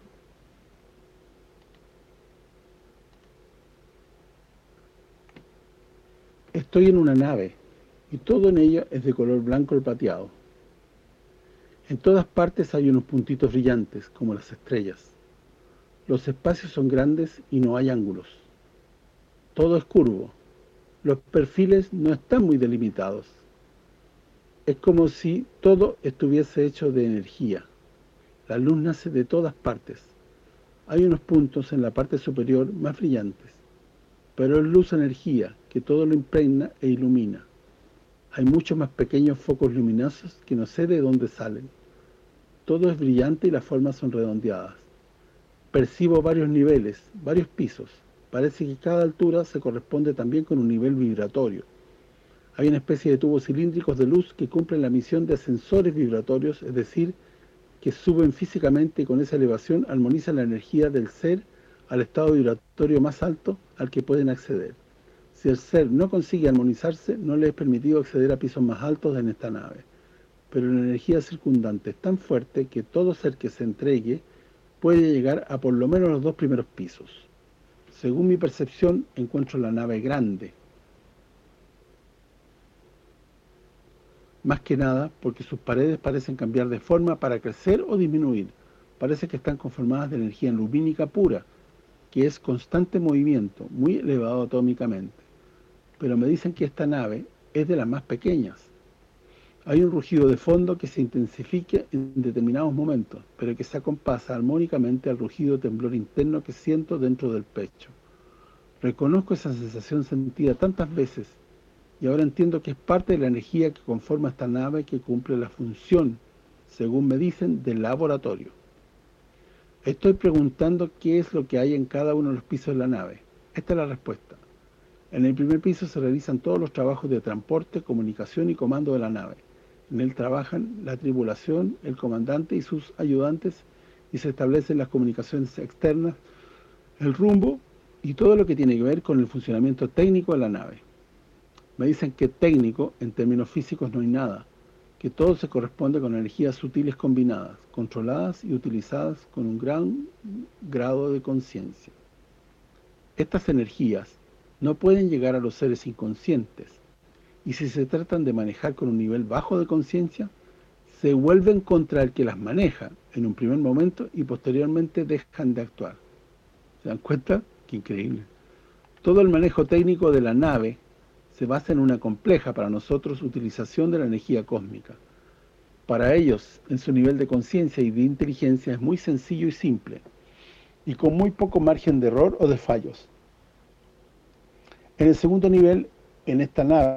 A: Estoy en una nave y todo en ella es de color blanco o plateado. En todas partes hay unos puntitos brillantes, como las estrellas. Los espacios son grandes y no hay ángulos. Todo es curvo. Los perfiles no están muy delimitados. Es como si todo estuviese hecho de energía. La luz nace de todas partes. Hay unos puntos en la parte superior más brillantes, pero es luz-energía que todo lo impregna e ilumina. Hay muchos más pequeños focos luminosos que no sé de dónde salen. Todo es brillante y las formas son redondeadas. Percibo varios niveles, varios pisos. Parece que cada altura se corresponde también con un nivel vibratorio. Hay una especie de tubos cilíndricos de luz que cumplen la misión de ascensores vibratorios, es decir, que suben físicamente y con esa elevación armonizan la energía del ser al estado vibratorio más alto al que pueden acceder. Si el ser no consigue armonizarse, no le es permitido acceder a pisos más altos en esta nave. Pero la energía circundante es tan fuerte que todo ser que se entregue puede llegar a por lo menos los dos primeros pisos. Según mi percepción, encuentro la nave grande. Más que nada porque sus paredes parecen cambiar de forma para crecer o disminuir. Parece que están conformadas de energía lumínica pura, que es constante movimiento, muy elevado atómicamente. Pero me dicen que esta nave es de las más pequeñas. Hay un rugido de fondo que se intensifica en determinados momentos, pero que se acompasa armónicamente al rugido temblor interno que siento dentro del pecho. Reconozco esa sensación sentida tantas veces, y ahora entiendo que es parte de la energía que conforma esta nave que cumple la función, según me dicen, del laboratorio. Estoy preguntando qué es lo que hay en cada uno de los pisos de la nave. Esta es la respuesta. En el primer piso se realizan todos los trabajos de transporte, comunicación y comando de la nave. En él trabajan la tripulación, el comandante y sus ayudantes, y se establecen las comunicaciones externas, el rumbo y todo lo que tiene que ver con el funcionamiento técnico de la nave. Me dicen que técnico, en términos físicos, no hay nada, que todo se corresponde con energías sutiles combinadas, controladas y utilizadas con un gran grado de conciencia. Estas energías no pueden llegar a los seres inconscientes, y si se tratan de manejar con un nivel bajo de conciencia, se vuelven contra el que las maneja en un primer momento y posteriormente dejan de actuar. ¿Se dan cuenta? ¡Qué increíble! Todo el manejo técnico de la nave se basa en una compleja, para nosotros, utilización de la energía cósmica. Para ellos, en su nivel de conciencia y de inteligencia, es muy sencillo y simple, y con muy poco margen de error o de fallos. En el segundo nivel, en esta nave,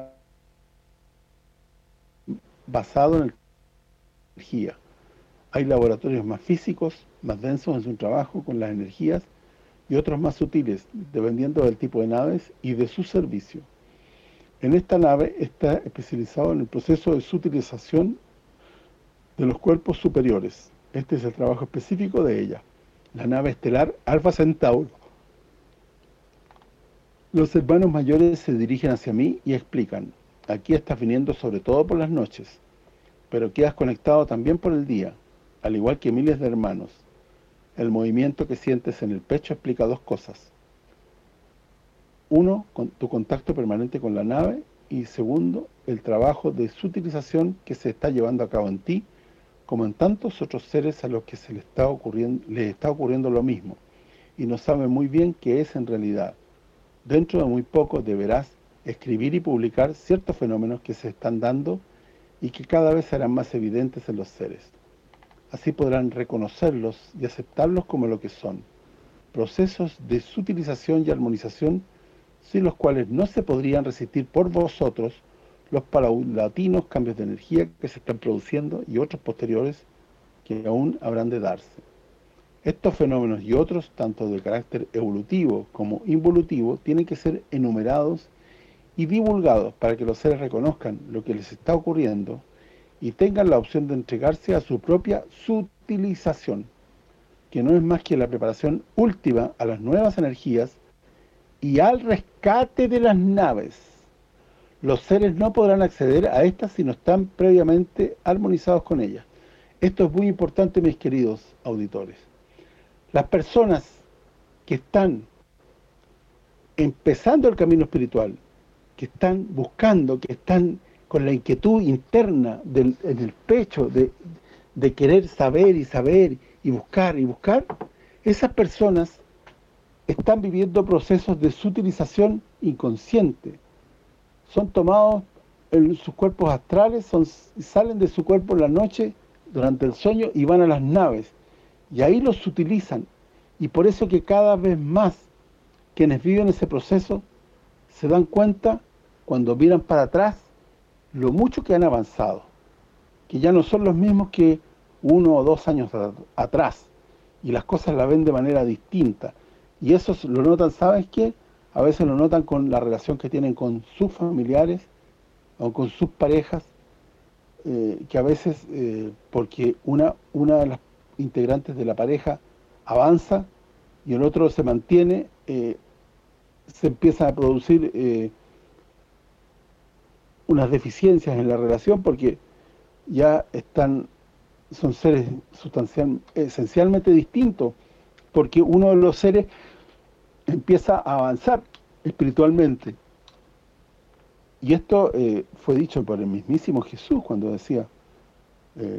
A: basado en la energía, hay laboratorios más físicos, más densos en su trabajo con las energías, y otros más sutiles, dependiendo del tipo de naves y de su servicio. En esta nave está especializado en el proceso de sutilización de los cuerpos superiores. Este es el trabajo específico de ella, la nave estelar Alfa Centauro. Los hermanos mayores se dirigen hacia mí y explican: aquí estás viniendo sobre todo por las noches, pero quedas conectado también por el día, al igual que miles de hermanos. El movimiento que sientes en el pecho explica dos cosas. Uno, con tu contacto permanente con la nave, y segundo, el trabajo de sutilización que se está llevando a cabo en ti, como en tantos otros seres a los que se les está ocurriendo, les está ocurriendo lo mismo, y no saben muy bien qué es en realidad. Dentro de muy poco deberás escribir y publicar ciertos fenómenos que se están dando y que cada vez serán más evidentes en los seres. Así podrán reconocerlos y aceptarlos como lo que son, procesos de sutilización y armonización, sin los cuales no se podrían resistir por vosotros los paulatinos cambios de energía que se están produciendo y otros posteriores que aún habrán de darse. Estos fenómenos y otros, tanto de carácter evolutivo como involutivo, tienen que ser enumerados y divulgados para que los seres reconozcan lo que les está ocurriendo y tengan la opción de entregarse a su propia sutilización, que no es más que la preparación última a las nuevas energías y al rescate de las naves. Los seres no podrán acceder a estas si no están previamente armonizados con ellas. Esto es muy importante, mis queridos auditores. Las personas que están empezando el camino espiritual, que están buscando, que están con la inquietud interna del, en el pecho de, de querer saber y saber y buscar y buscar, esas personas están viviendo procesos de sutilización inconsciente. Son tomados en sus cuerpos astrales, son, salen de su cuerpo en la noche durante el sueño y van a las naves. Y ahí los sutilizan. Y por eso que cada vez más quienes viven ese proceso se dan cuenta, cuando miran para atrás, lo mucho que han avanzado, que ya no son los mismos que uno o dos años atrás, y las cosas las ven de manera distinta, y eso lo notan, ¿sabes qué? A veces lo notan con la relación que tienen con sus familiares, o con sus parejas, eh, que a veces, eh, porque una, una de las integrantes de la pareja avanza, y el otro se mantiene, eh, se empieza a producir eh, unas deficiencias en la relación porque ya están son seres sustancial, esencialmente distintos, porque uno de los seres empieza a avanzar espiritualmente. Y esto eh, fue dicho por el mismísimo Jesús cuando decía, eh,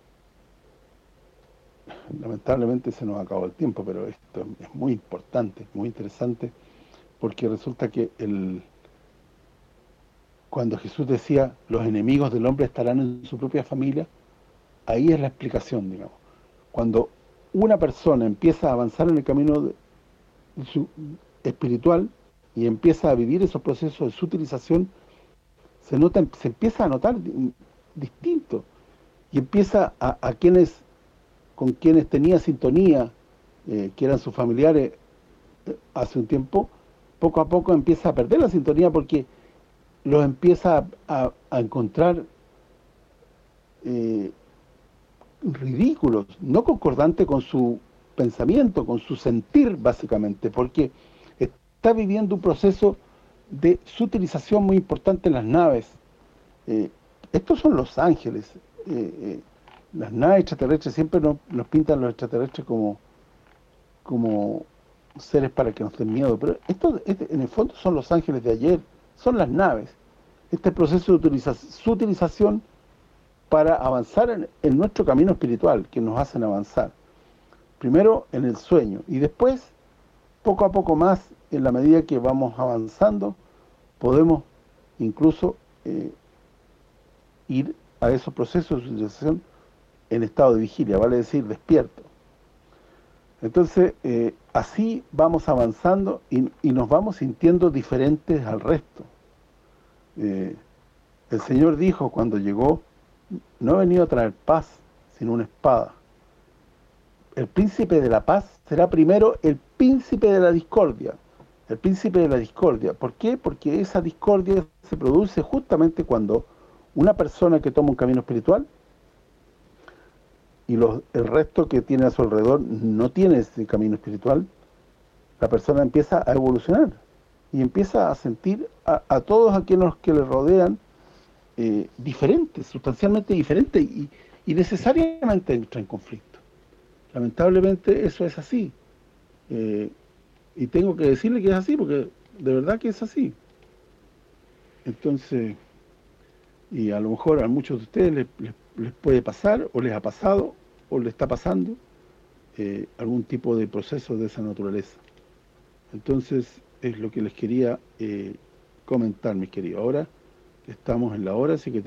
A: lamentablemente se nos acabó el tiempo, pero esto es muy importante, muy interesante, porque resulta que el cuando Jesús decía, los enemigos del hombre estarán en su propia familia, ahí es la explicación, digamos. Cuando una persona empieza a avanzar en el camino de, de su, espiritual y empieza a vivir esos procesos de sutilización, se nota, se empieza a notar distinto, y empieza a, a quienes, con quienes tenía sintonía, eh, que eran sus familiares eh, hace un tiempo, poco a poco empieza a perder la sintonía porque los empieza a, a, a encontrar eh, ridículos, no concordantes con su pensamiento, con su sentir básicamente, porque está viviendo un proceso de sutilización muy importante en las naves. Eh, estos son los ángeles. Eh, eh, las naves extraterrestres siempre nos, nos pintan los extraterrestres como como seres para que nos den miedo, pero esto este, en el fondo son los ángeles de ayer, son las naves. Este proceso de utiliza, su utilización para avanzar en, en nuestro camino espiritual, que nos hacen avanzar. Primero en el sueño, y después, poco a poco más, en la medida que vamos avanzando, podemos incluso eh, ir a esos procesos de utilización en estado de vigilia, vale decir, despierto. Entonces, eh, así vamos avanzando y, y nos vamos sintiendo diferentes al resto. Eh, el Señor dijo cuando llegó, no he venido a traer paz, sino una espada. El príncipe de la paz será primero el príncipe de la discordia. El príncipe de la discordia. ¿Por qué? Porque esa discordia se produce justamente cuando una persona que toma un camino espiritual y los, el resto que tiene a su alrededor no tiene ese camino espiritual, la persona empieza a evolucionar y empieza a sentir a, a todos aquellos que le rodean eh, diferentes, sustancialmente diferentes y, y necesariamente entra en conflicto. Lamentablemente eso es así. Eh, y tengo que decirle que es así porque de verdad que es así. Entonces, y a lo mejor a muchos de ustedes les, les, les puede pasar, o les ha pasado, o les está pasando, eh, algún tipo de proceso de esa naturaleza. Entonces, es lo que les quería eh, comentar, mis queridos. Ahora estamos en la hora, así que